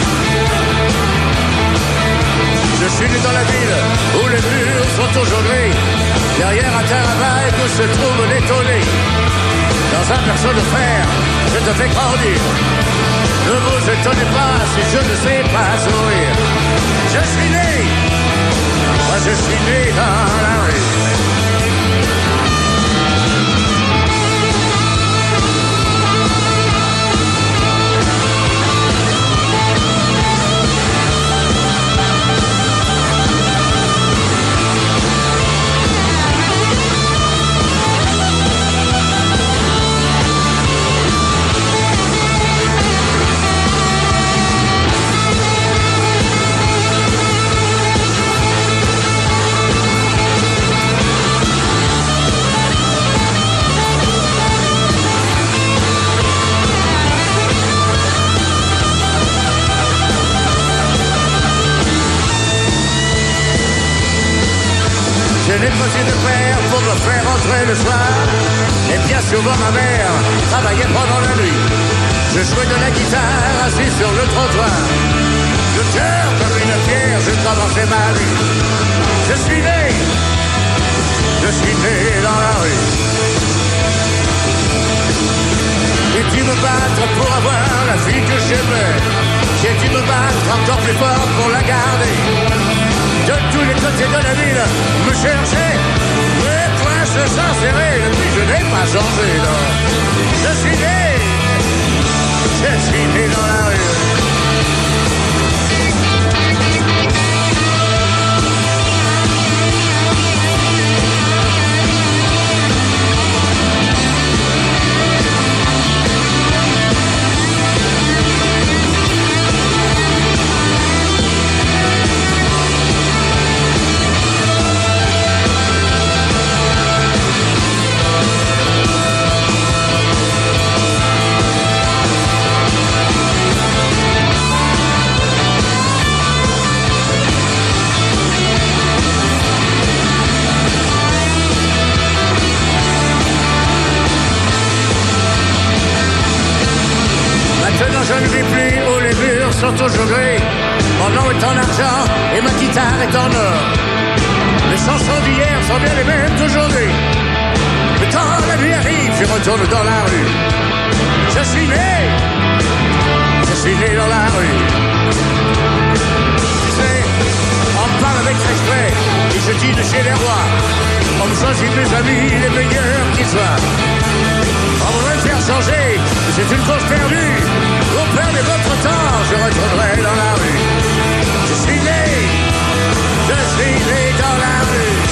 Speaker 2: Je suis né dans la ville où les murs sont aujourd'hui derrière un terrain vague où se trouve les taulés. Dans un berceau de fer, je te fais grandir. Ne vous étonnez pas si je ne sais pas sourire. Je suis né, moi je suis né dans la rue. Je n'ai pas eu de père pour me faire entrer le soir. Et bien souvent ma mère travaillait pendant la nuit. Je jouais de la guitare assis sur le trottoir. Le cœur comme une pierre, je commençais ma vie. Je suis né dans la rue. J'ai dû me battre pour avoir la fille que j'aimais. J'ai dû me battre encore plus fort pour la garder. De tous les côtés de la ville, me chercher. Les poings se sont serrés, et puis je n'ai pas changé, non. Je suis né dans la rue. Maintenant je ne vis plus où les murs sont toujours gris. Mon nom est en argent et ma guitare est en or. Les chansons d'hier sont bien les mêmes qu'aujourd'hui. Mais quand la nuit arrive, je retourne dans la rue. Je suis né dans la rue. Tu sais, on me parle avec respect et je dîne chez les rois. On me choisit mes amis les meilleurs qu'ils soient. On voudrait me faire changer, mais c'est une cause perdue. Vous perdez votre temps, je retournerai dans la rue. Je suis né dans la rue.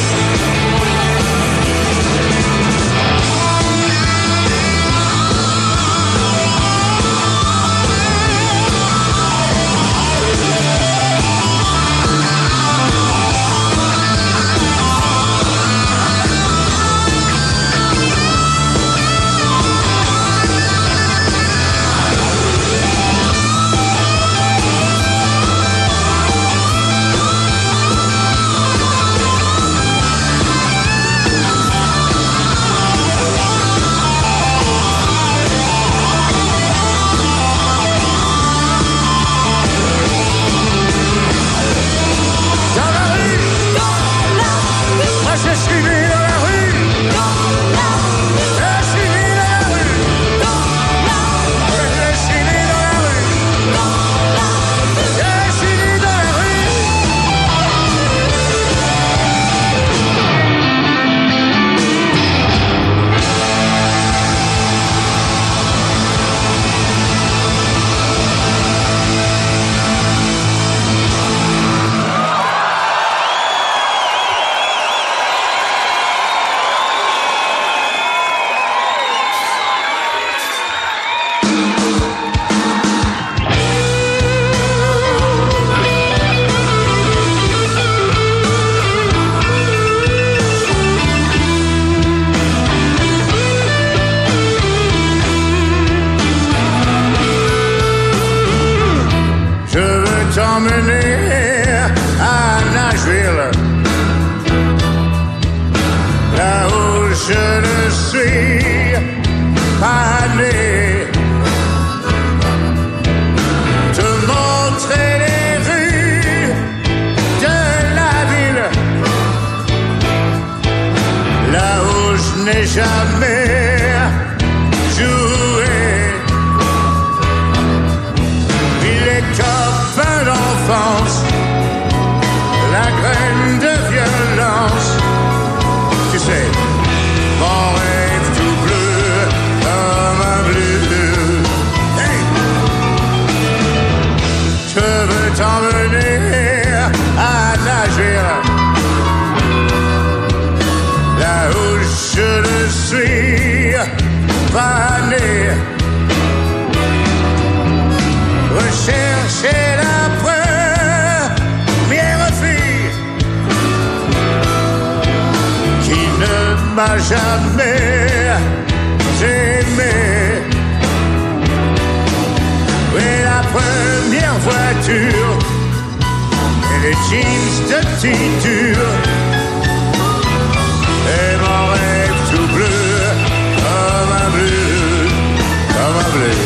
Speaker 2: T'emmener à Nashville, là où je ne suis pas né, te montrer les rues de la ville, là où je n'ai jamais joué. Les copains d'enfance, la graine de violence, tu sais, mon rêve tout bleu comme un bleu. Hey! Je veux t'emmener à Nashville, là où je ne suis pas né. Rechercher la première fille qui ne m'a jamais aimé. Et la première voiture et les jeans de tinture et mon rêve tout bleu comme un bleu, comme un bleu.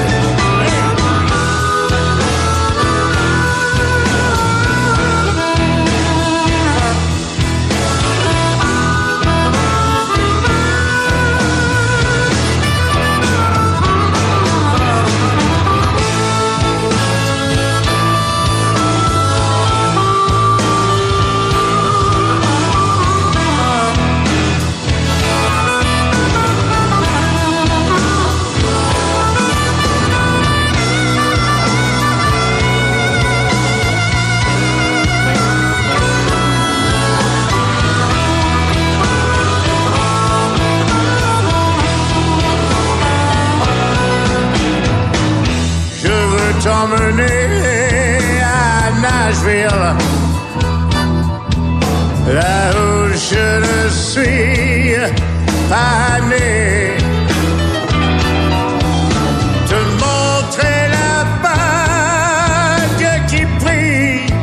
Speaker 2: T'emmener à Nashville, là où je ne suis pas né, te montrer la bague qui brille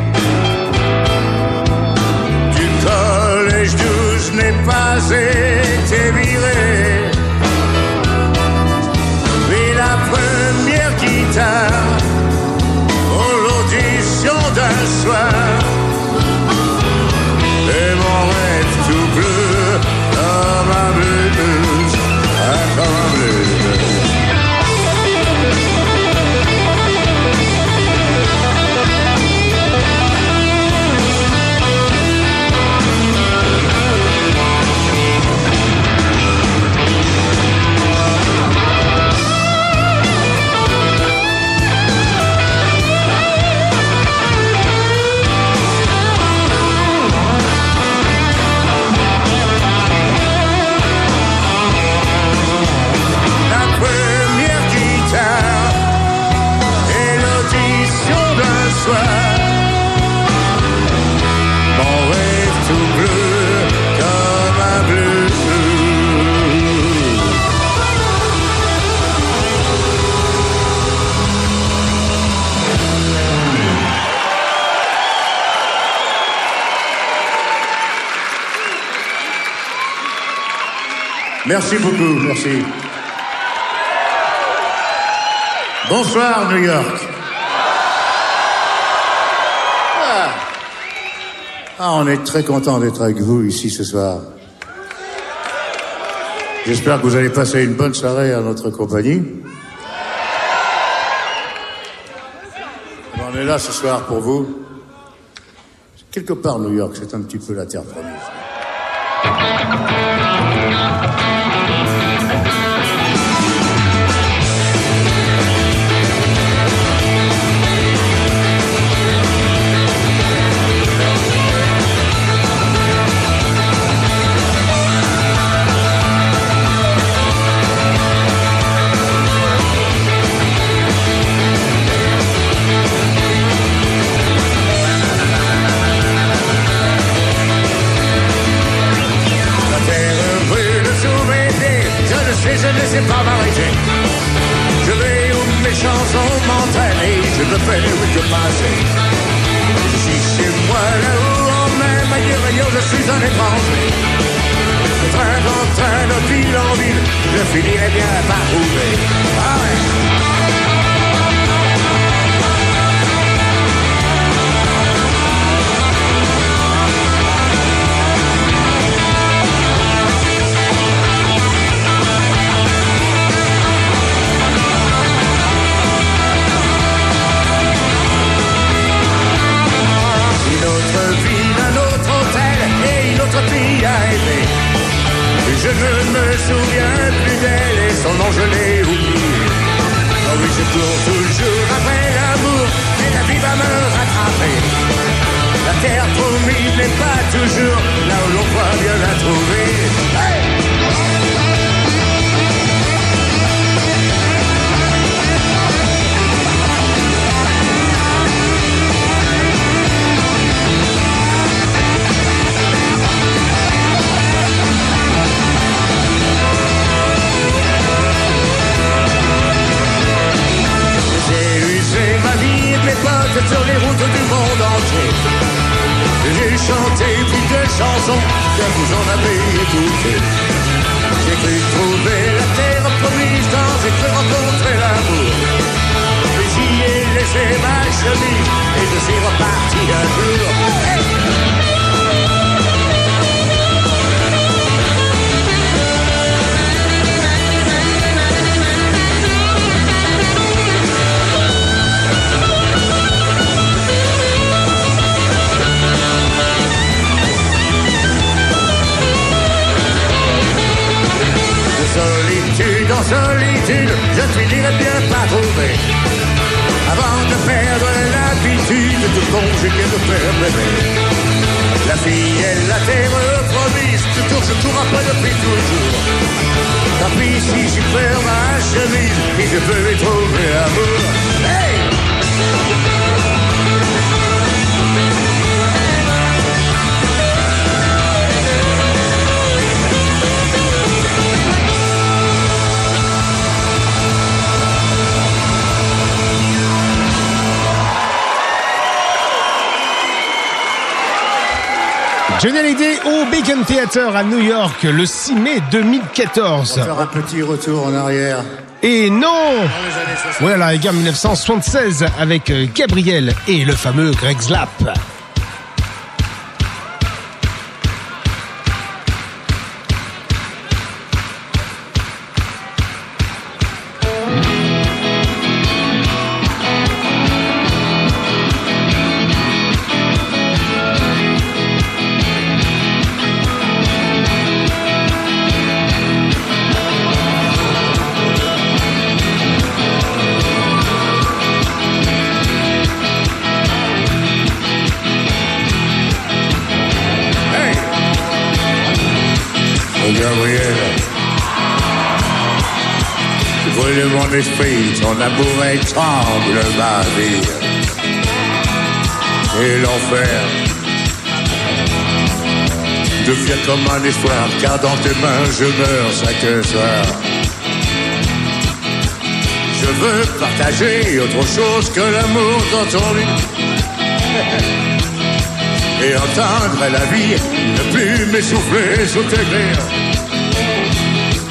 Speaker 2: du collège d'où je n'ai pas été viré, puis la première guitare d'un soir, et mon rêve tout bleu comme un bleu. Merci beaucoup, merci. Bonsoir, New York. On est très content d'être avec vous ici ce soir. J'espère que vous allez passer une bonne soirée à notre compagnie. On est là ce soir pour vous. Quelque part, New York, c'est un petit peu la terre promise. Je ne sais pas m'arrêter. Je vais où mes chansons m'entraînent et je me fais que passer. Je suis chez moi là-haut en même ailleurs, je suis un étranger. De train en train, de ville en ville, je finirai bien par trouver. Ah ouais. Je ne me souviens plus d'elle et son nom je l'ai oublié. Oh oui, je cours toujours après l'amour, mais la vie va me rattraper. La terre promise n'est pas toujours là où l'on croit bien la trouver. Hey! Sur les routes du monde entier, j'ai chanté plus de chansons que vous en avez écouté. J'ai cru trouver la terre promise quand j'ai cru rencontrer l'amour. Mais j'y ai laissé ma chemise et je suis reparti un jour. Hey! Solitude en solitude, je finirai bien par trouver. Avant de perdre l'habitude de conjuguer, de faire rêver. La fille est la terre promise, toujours je cours après depuis toujours. Tant pis si j'y perds ma chemise, et je peux y trouver amour. Hey!
Speaker 6: Johnny Hallyday au Beacon Theatre à New York le 6 mai 2014.
Speaker 2: On va faire un petit retour en arrière.
Speaker 6: Et non! Voilà, les gars, 1976 avec Gabriel et le fameux Greg Slap.
Speaker 2: Mon esprit, ton amour étrangle ma vie. Et l'enfer devient comme un espoir, car dans tes mains je meurs chaque soir. Je veux partager autre chose que l'amour dans ton lit. Et entendre la vie, ne plus m'essouffler sous tes rires.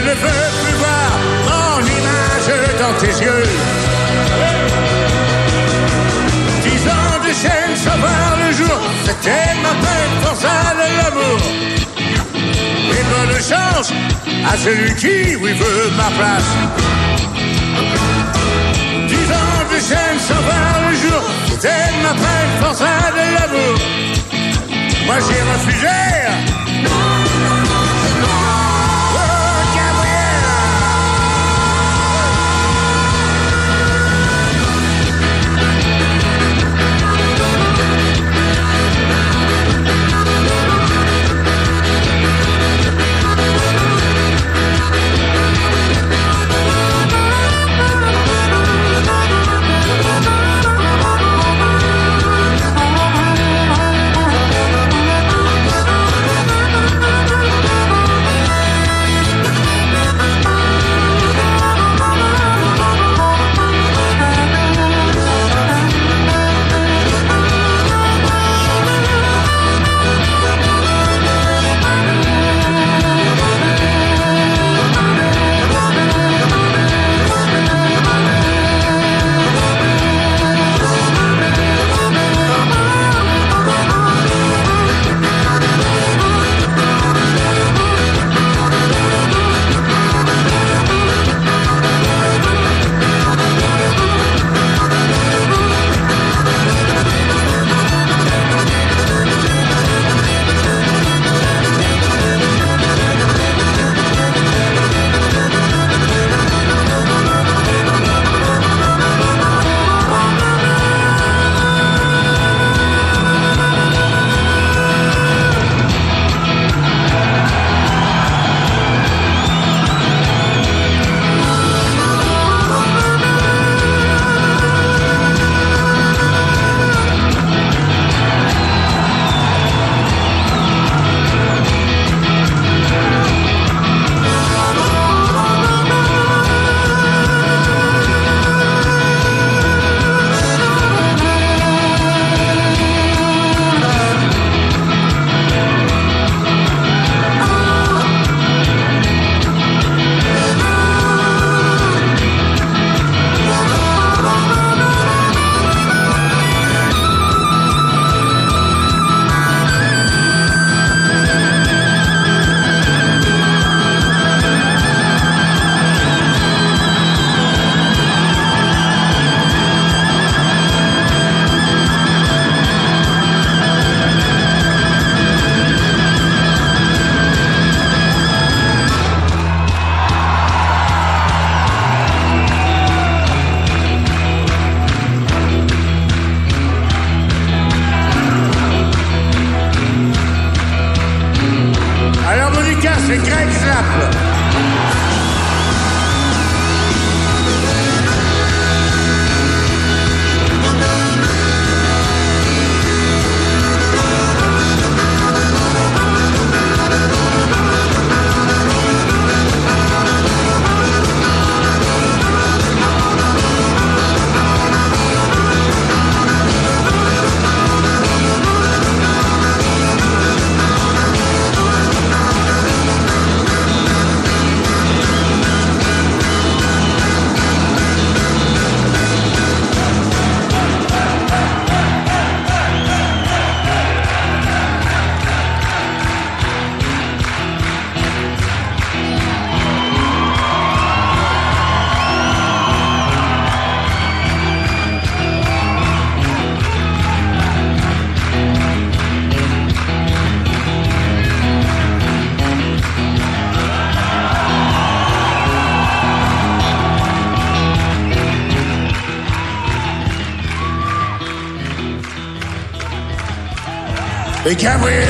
Speaker 2: ne veux plus voir mon image dans tes yeux. 10 ans de chaîne sans voir le jour, c'était ma peine pour ça de l'amour. Et bonne chance à celui qui, oui, veut ma place. 10 ans de chaîne sans voir le jour, c'était ma peine pour ça de l'amour. Moi j'ai refusé. C'est Greg Zapp. Et Gabriel,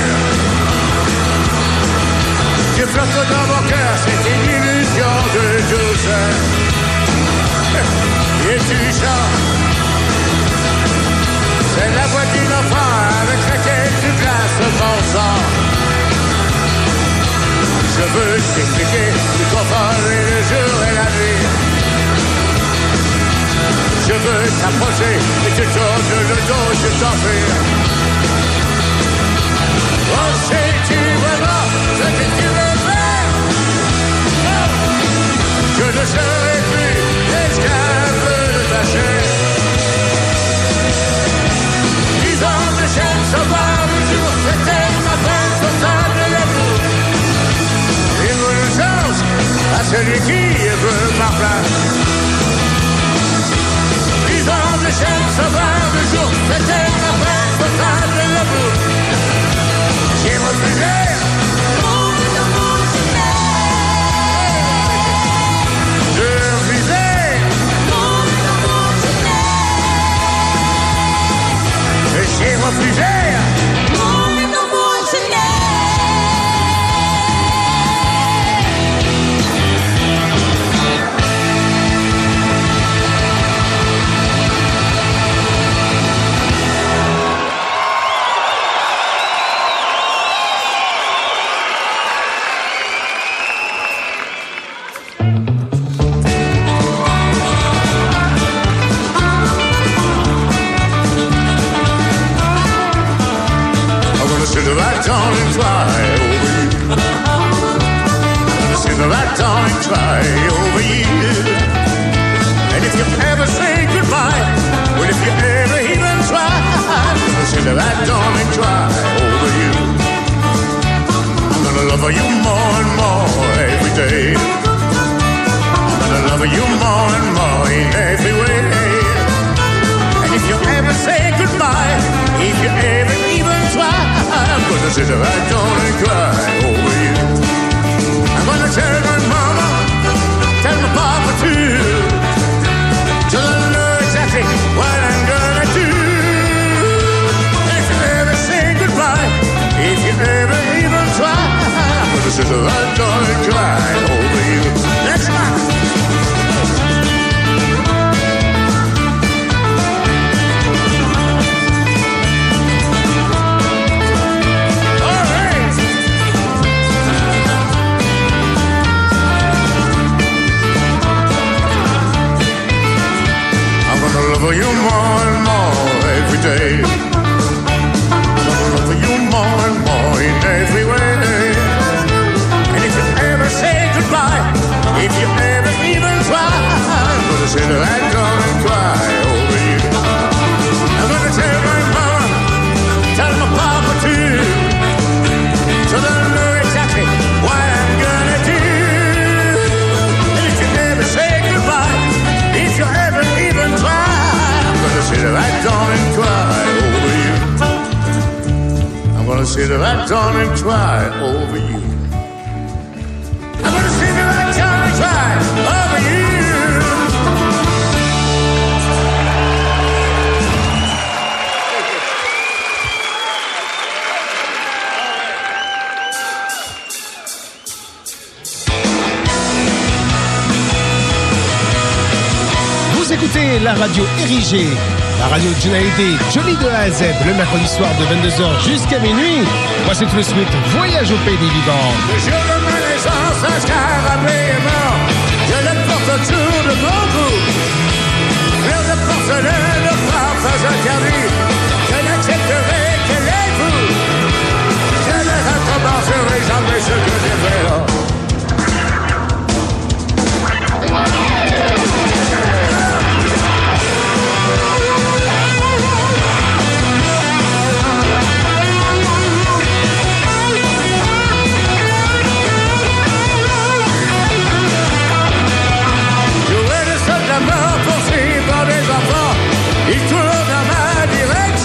Speaker 2: tu flottes dans mon cœur, c'est une illusion de douceur. Et tu chantes, c'est la voix d'une enfant avec laquelle tu glaces mon sang. Je veux t'expliquer, tu confonds le jour et la nuit. Je veux t'approcher et tu tournes le dos, je t'enfuis. Oh, sais-tu vraiment ce que tu veux faire? Oh.
Speaker 5: celui qui veut ma place. 10 ans de chaîne sauvage de jour, c'était ma peine totale de l'amour. J'ai refusé. Je refusais. J'ai refusé. Try over you. And if you ever say goodbye, well, if you ever even try, consider that darling try over you. I'm gonna love you more and more every day. I'm gonna love you more and more in every way. And if you ever say goodbye, if you ever even try, I'm gonna consider that darling cry over you. I'm gonna tell my mama, tell my papa too, till I know exactly what I'm gonna do. If you ever say goodbye, if you ever even try, I'm gonna sit right down and cry over you. That's right. Love you more and more every day. Love you more and more in every way. And if you ever say goodbye, if you ever even try, I'm gonna sit right down and cry over you. I'm gonna tell my mama, tell my papa too, so they'll know exactly what I'm gonna do. And if you ever say goodbye, if you ever even try, sit right down and cry over you. I'm gonna sit right down and cry over you. I'm gonna sit right down and cry over you.
Speaker 6: Vous écoutez la radio érigée, la radio d'une idée jolie de A à Z, le mercredi soir de 22h jusqu'à minuit. Moi c'est tout de suite Voyage au pays des vivants.
Speaker 5: Le jour de ma naissance, un scarabée est mort. Je le porte autour de mon cou. Fleur de porcelaine, de parfums interdits. Je n'accepterai que les coups. Je ne recommencerai jamais ce que j'ai fait là. La mort poursuit par des enfants, il tourne dans ma direction.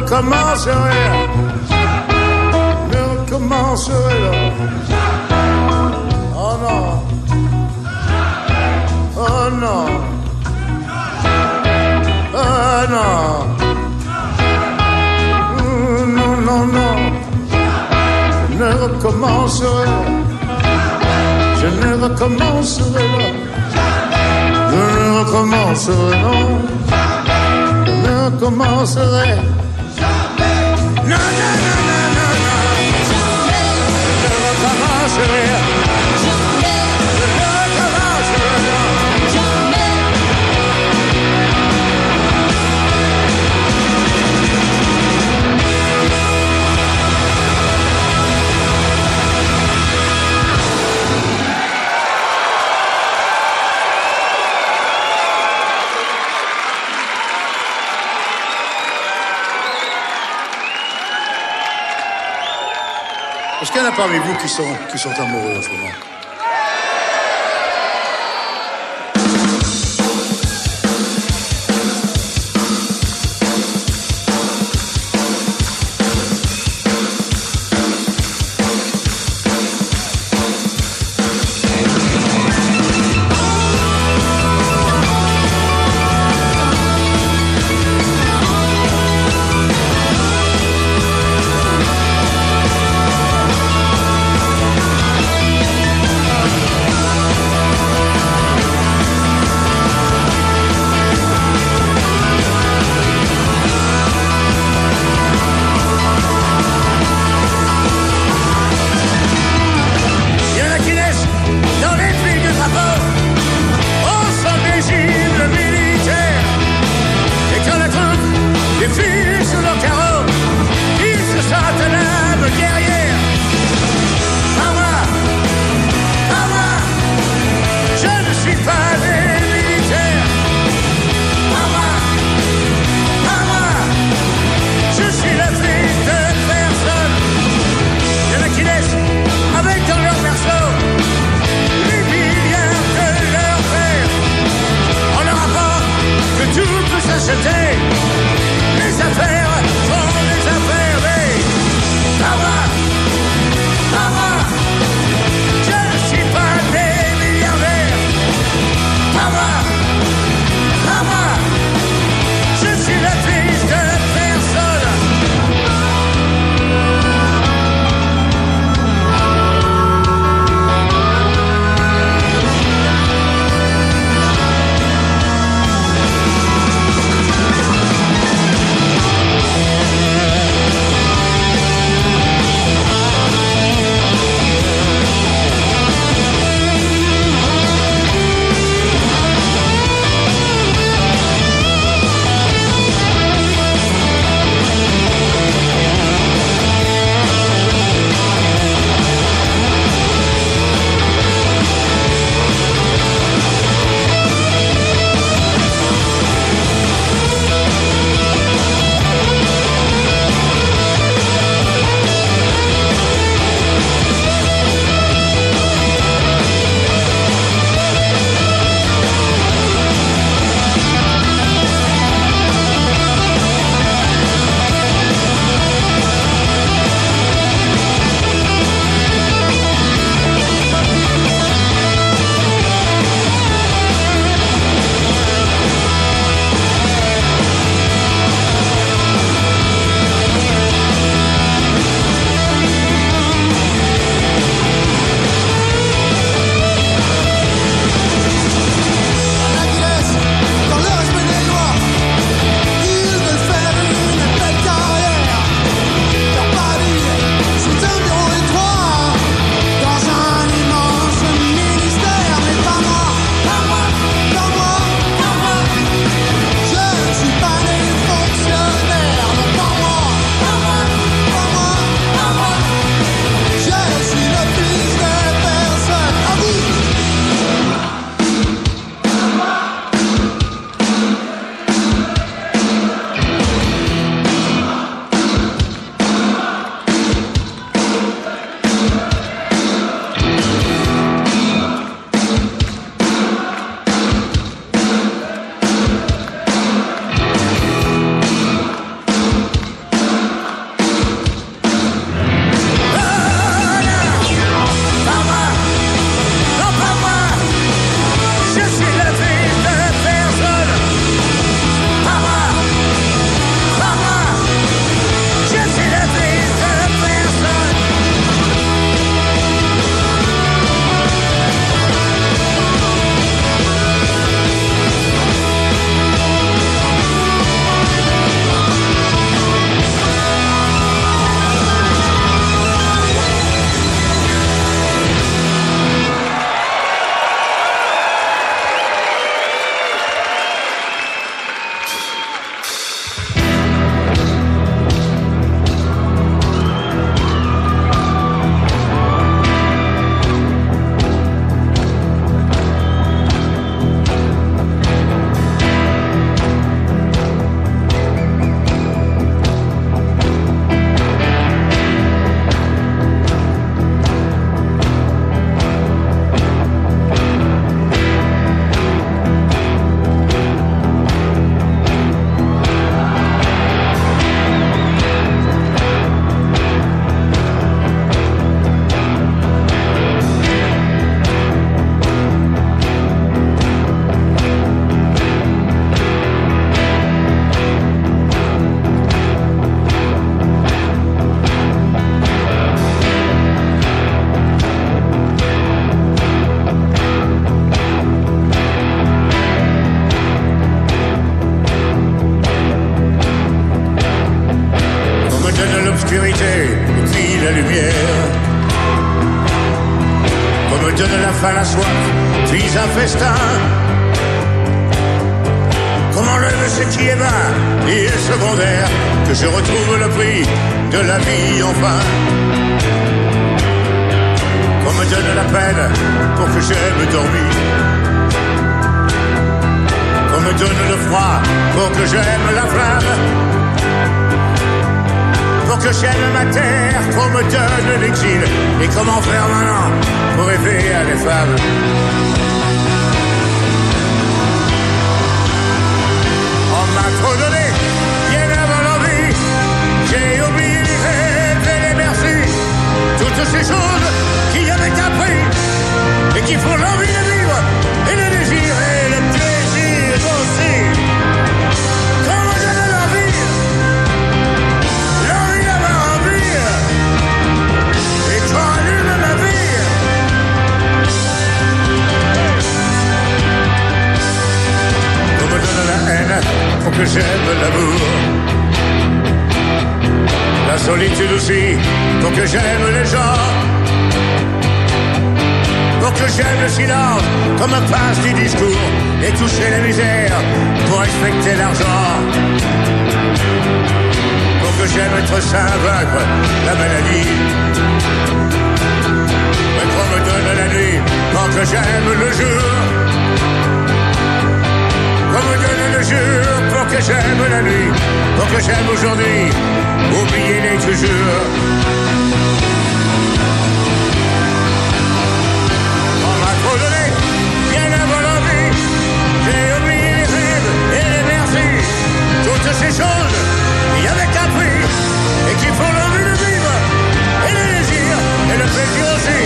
Speaker 2: recommencerai. Ne recommencerai là. Oh non. Oh non. Oh non. Non, non, non. Je ne recommencerai. Je ne recommencerai pas. Je ne recommencerai, non. Je ne recommencerai. Non, non, non, non, non, non. Je ne recommencerai. Je ne recommencerai, non. Est-ce qu'il y en a parmi vous qui sont amoureux en ce moment? donne la faim, la soif, puis un festin. Qu'on enlève ce qui est bas et secondaire, que je retrouve le prix de la vie enfin. Qu'on me donne la peine pour que j'aime dormir. Qu'on me donne le froid pour que j'aime la flamme. Pour que j'aime ma terre, qu'on me donne l'exil. Et comment faire maintenant pour rêver à des femmes. On m'a trop donné, bien avant l'envie. J'ai oublié les rêves et les merci. Toutes ces choses qui avaient un prix et qui font l'envie de vivre et le désir et le plaisir aussi. Qu'on me donne l'envie d'avoir envie, et qu'on allume ma vie. Qu'on me donne la haine pour que j'aime l'amour. La solitude aussi pour que j'aime les gens. Pour que j'aime le silence comme un passe du discours. Et toucher la misère pour respecter l'argent. Pour que j'aime être sain, vaincre la maladie. Et qu'on me donne la nuit pour que j'aime le jour. Qu'on me donne le jour pour que j'aime la nuit. Pour que j'aime aujourd'hui, oubliez-les toujours. On m'a trop donné, bien avant l'envie. J'ai oublié les rêves et les merci. Toutes ces choses, il y avait qu'un prix. Et qui font l'envie de vivre. Et le désir, et le plaisir aussi.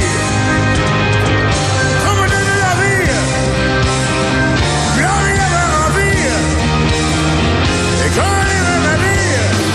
Speaker 2: On me donne la vie. L'envie d'avoir envie. Et quand on est dans ma vie.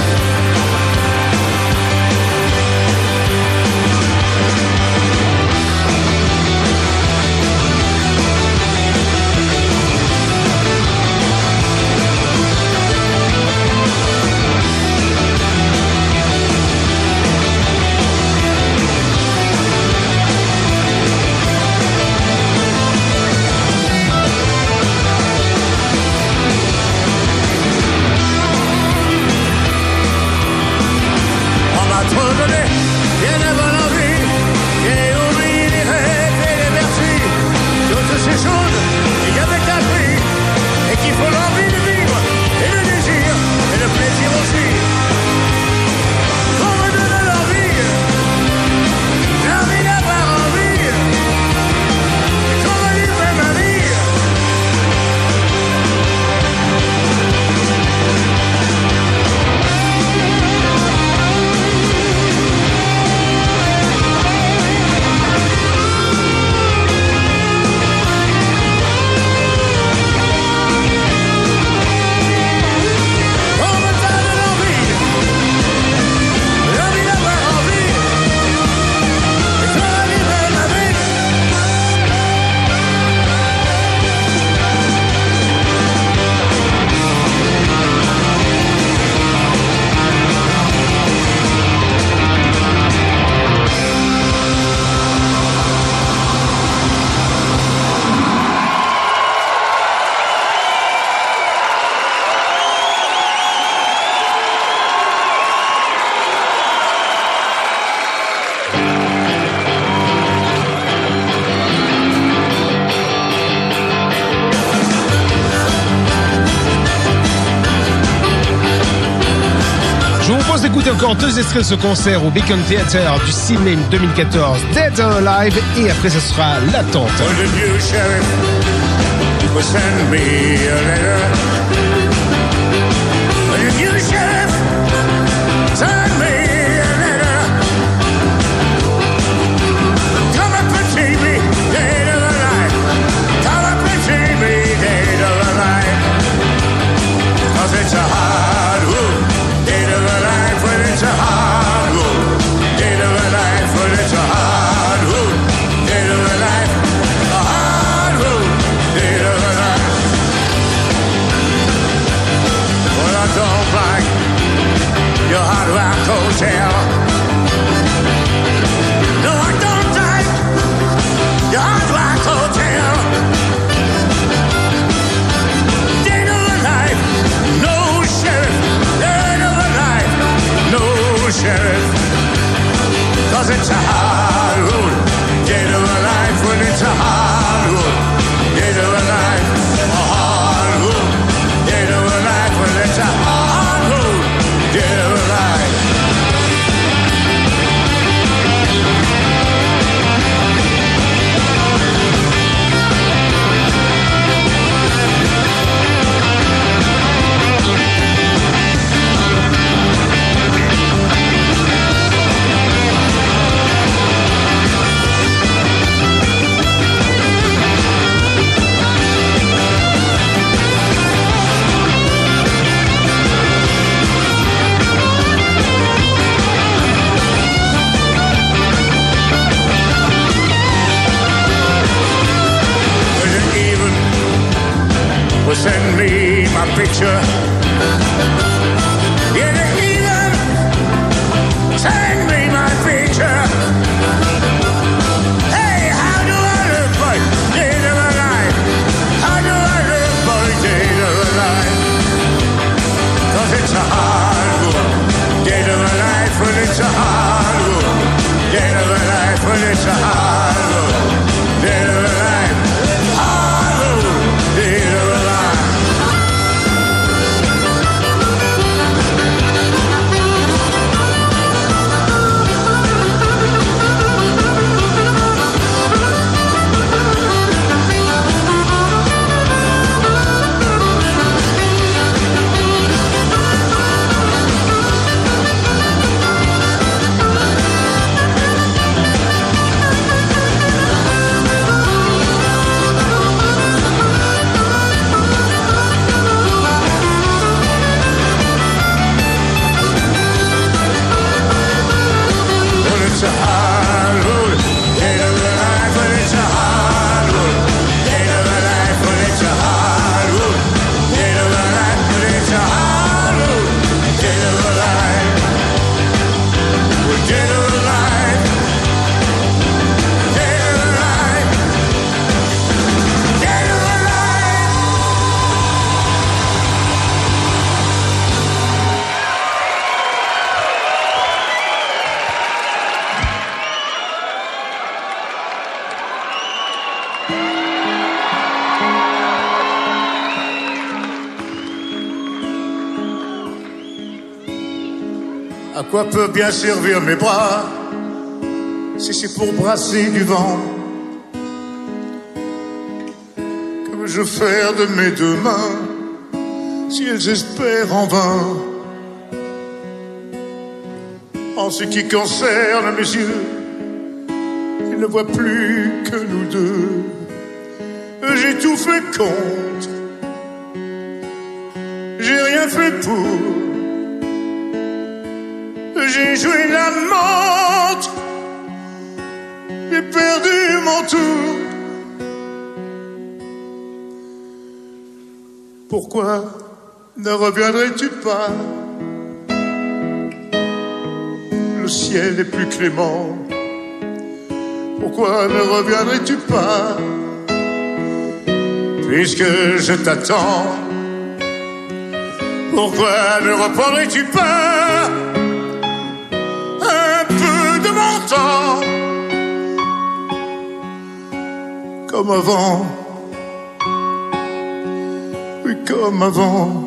Speaker 6: Écoutez encore deux extraits de ce concert au Beacon Theatre du 6 mai 2014, Dead or Alive, et après ce sera L'attente.
Speaker 2: It's a hard road, dead of a life when it's a hard road, dead of a life when it's a hard road, dead of a life, a hard road, dead of a life. my picture. Yeah, they even sang me my picture. Hey, how do I look, boy? Dead or alive? How do I look, boy? Dead or alive? 'Cause it's a hard world. Dead or alive, well, it's a hard world. Dead or alive, well, it's a hard world. Dead or alive, hard world. Dead or alive. It's a hard road, dead or alive, but it's a hard road. Dead or alive, but it's a hard road. Dead or alive, but it's a hard road. Dead or alive, we're dead or alive. Dead or alive, dead or alive. À quoi peut bien servir mes bras si c'est pour brasser du vent? Que veux-je faire de mes deux mains si elles espèrent en vain? En ce qui concerne mes yeux, ils ne voient plus que nous deux. J'ai tout fait contre, j'ai rien fait pour. J'ai joué la montre, j'ai perdu mon tour. Pourquoi ne reviendrais-tu pas? Le ciel est plus clément. Pourquoi ne reviendrais-tu pas? Puisque je t'attends, pourquoi ne reprendrais-tu pas un peu de mon temps comme avant? Oui, comme avant.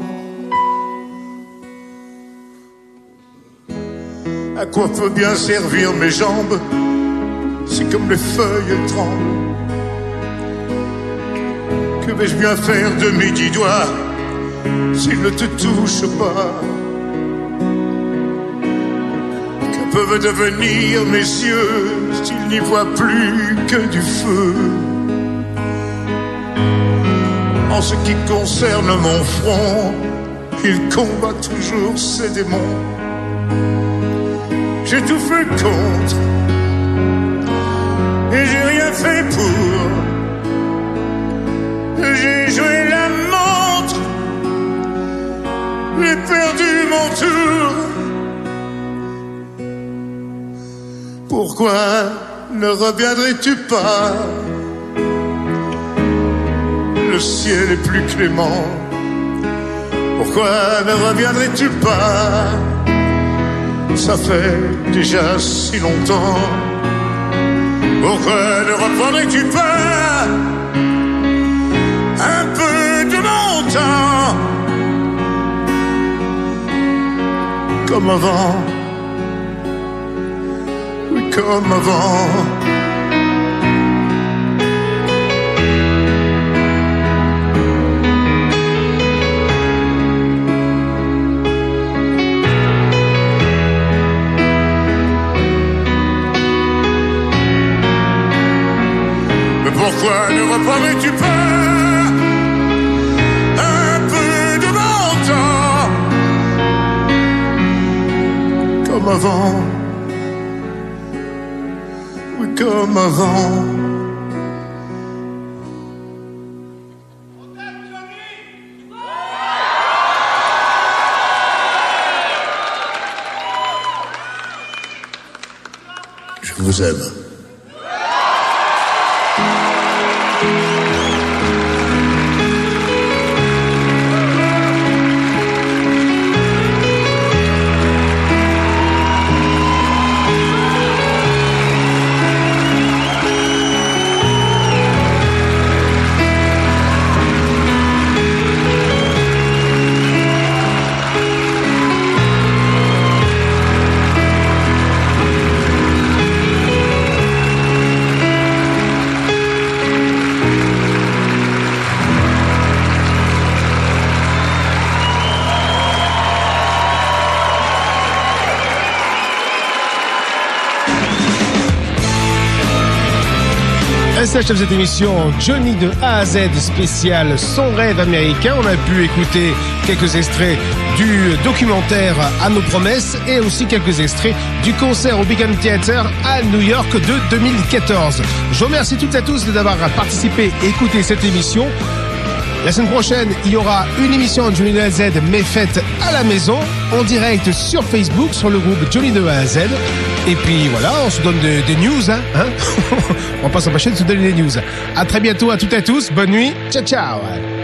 Speaker 2: À quoi peut bien servir mes jambes si comme les feuilles elles tremblent? Que vais-je bien faire de mes 10 doigts s'ils ne te touchent pas? Que peuvent devenir mes yeux s'ils n'y voient plus que du feu? En ce qui concerne mon front, il combat toujours ses démons. J'ai tout fait contre et j'ai rien fait pour. J'ai joué la montre, j'ai perdu mon tour. Pourquoi ne reviendrais-tu pas? Le ciel est plus clément. Pourquoi ne reviendrais-tu pas? Ça fait déjà si longtemps. Pourquoi ne reprendrais-tu pas un peu de mon temps comme avant? Oui, comme avant. Pourquoi ne reprendrais-tu pas un peu de mon temps comme avant? Oui, comme avant.
Speaker 10: vous aime.
Speaker 6: Achève cette émission Johnny de A à Z spécial Son rêve américain. On a pu écouter quelques extraits du documentaire À nos promesses et aussi quelques extraits du concert au Big Am Theater à New York de 2014. Je vous remercie toutes et tous d'avoir participé et écouté cette émission. La semaine prochaine, il y aura une émission de Johnny de A à Z, mais faite à la maison, en direct sur Facebook, sur le groupe Johnny de A à Z. Et puis voilà, on se donne des news, hein. On va pas s'empêcher de se donner des news. À très bientôt à toutes et à tous. Bonne nuit. Ciao, ciao.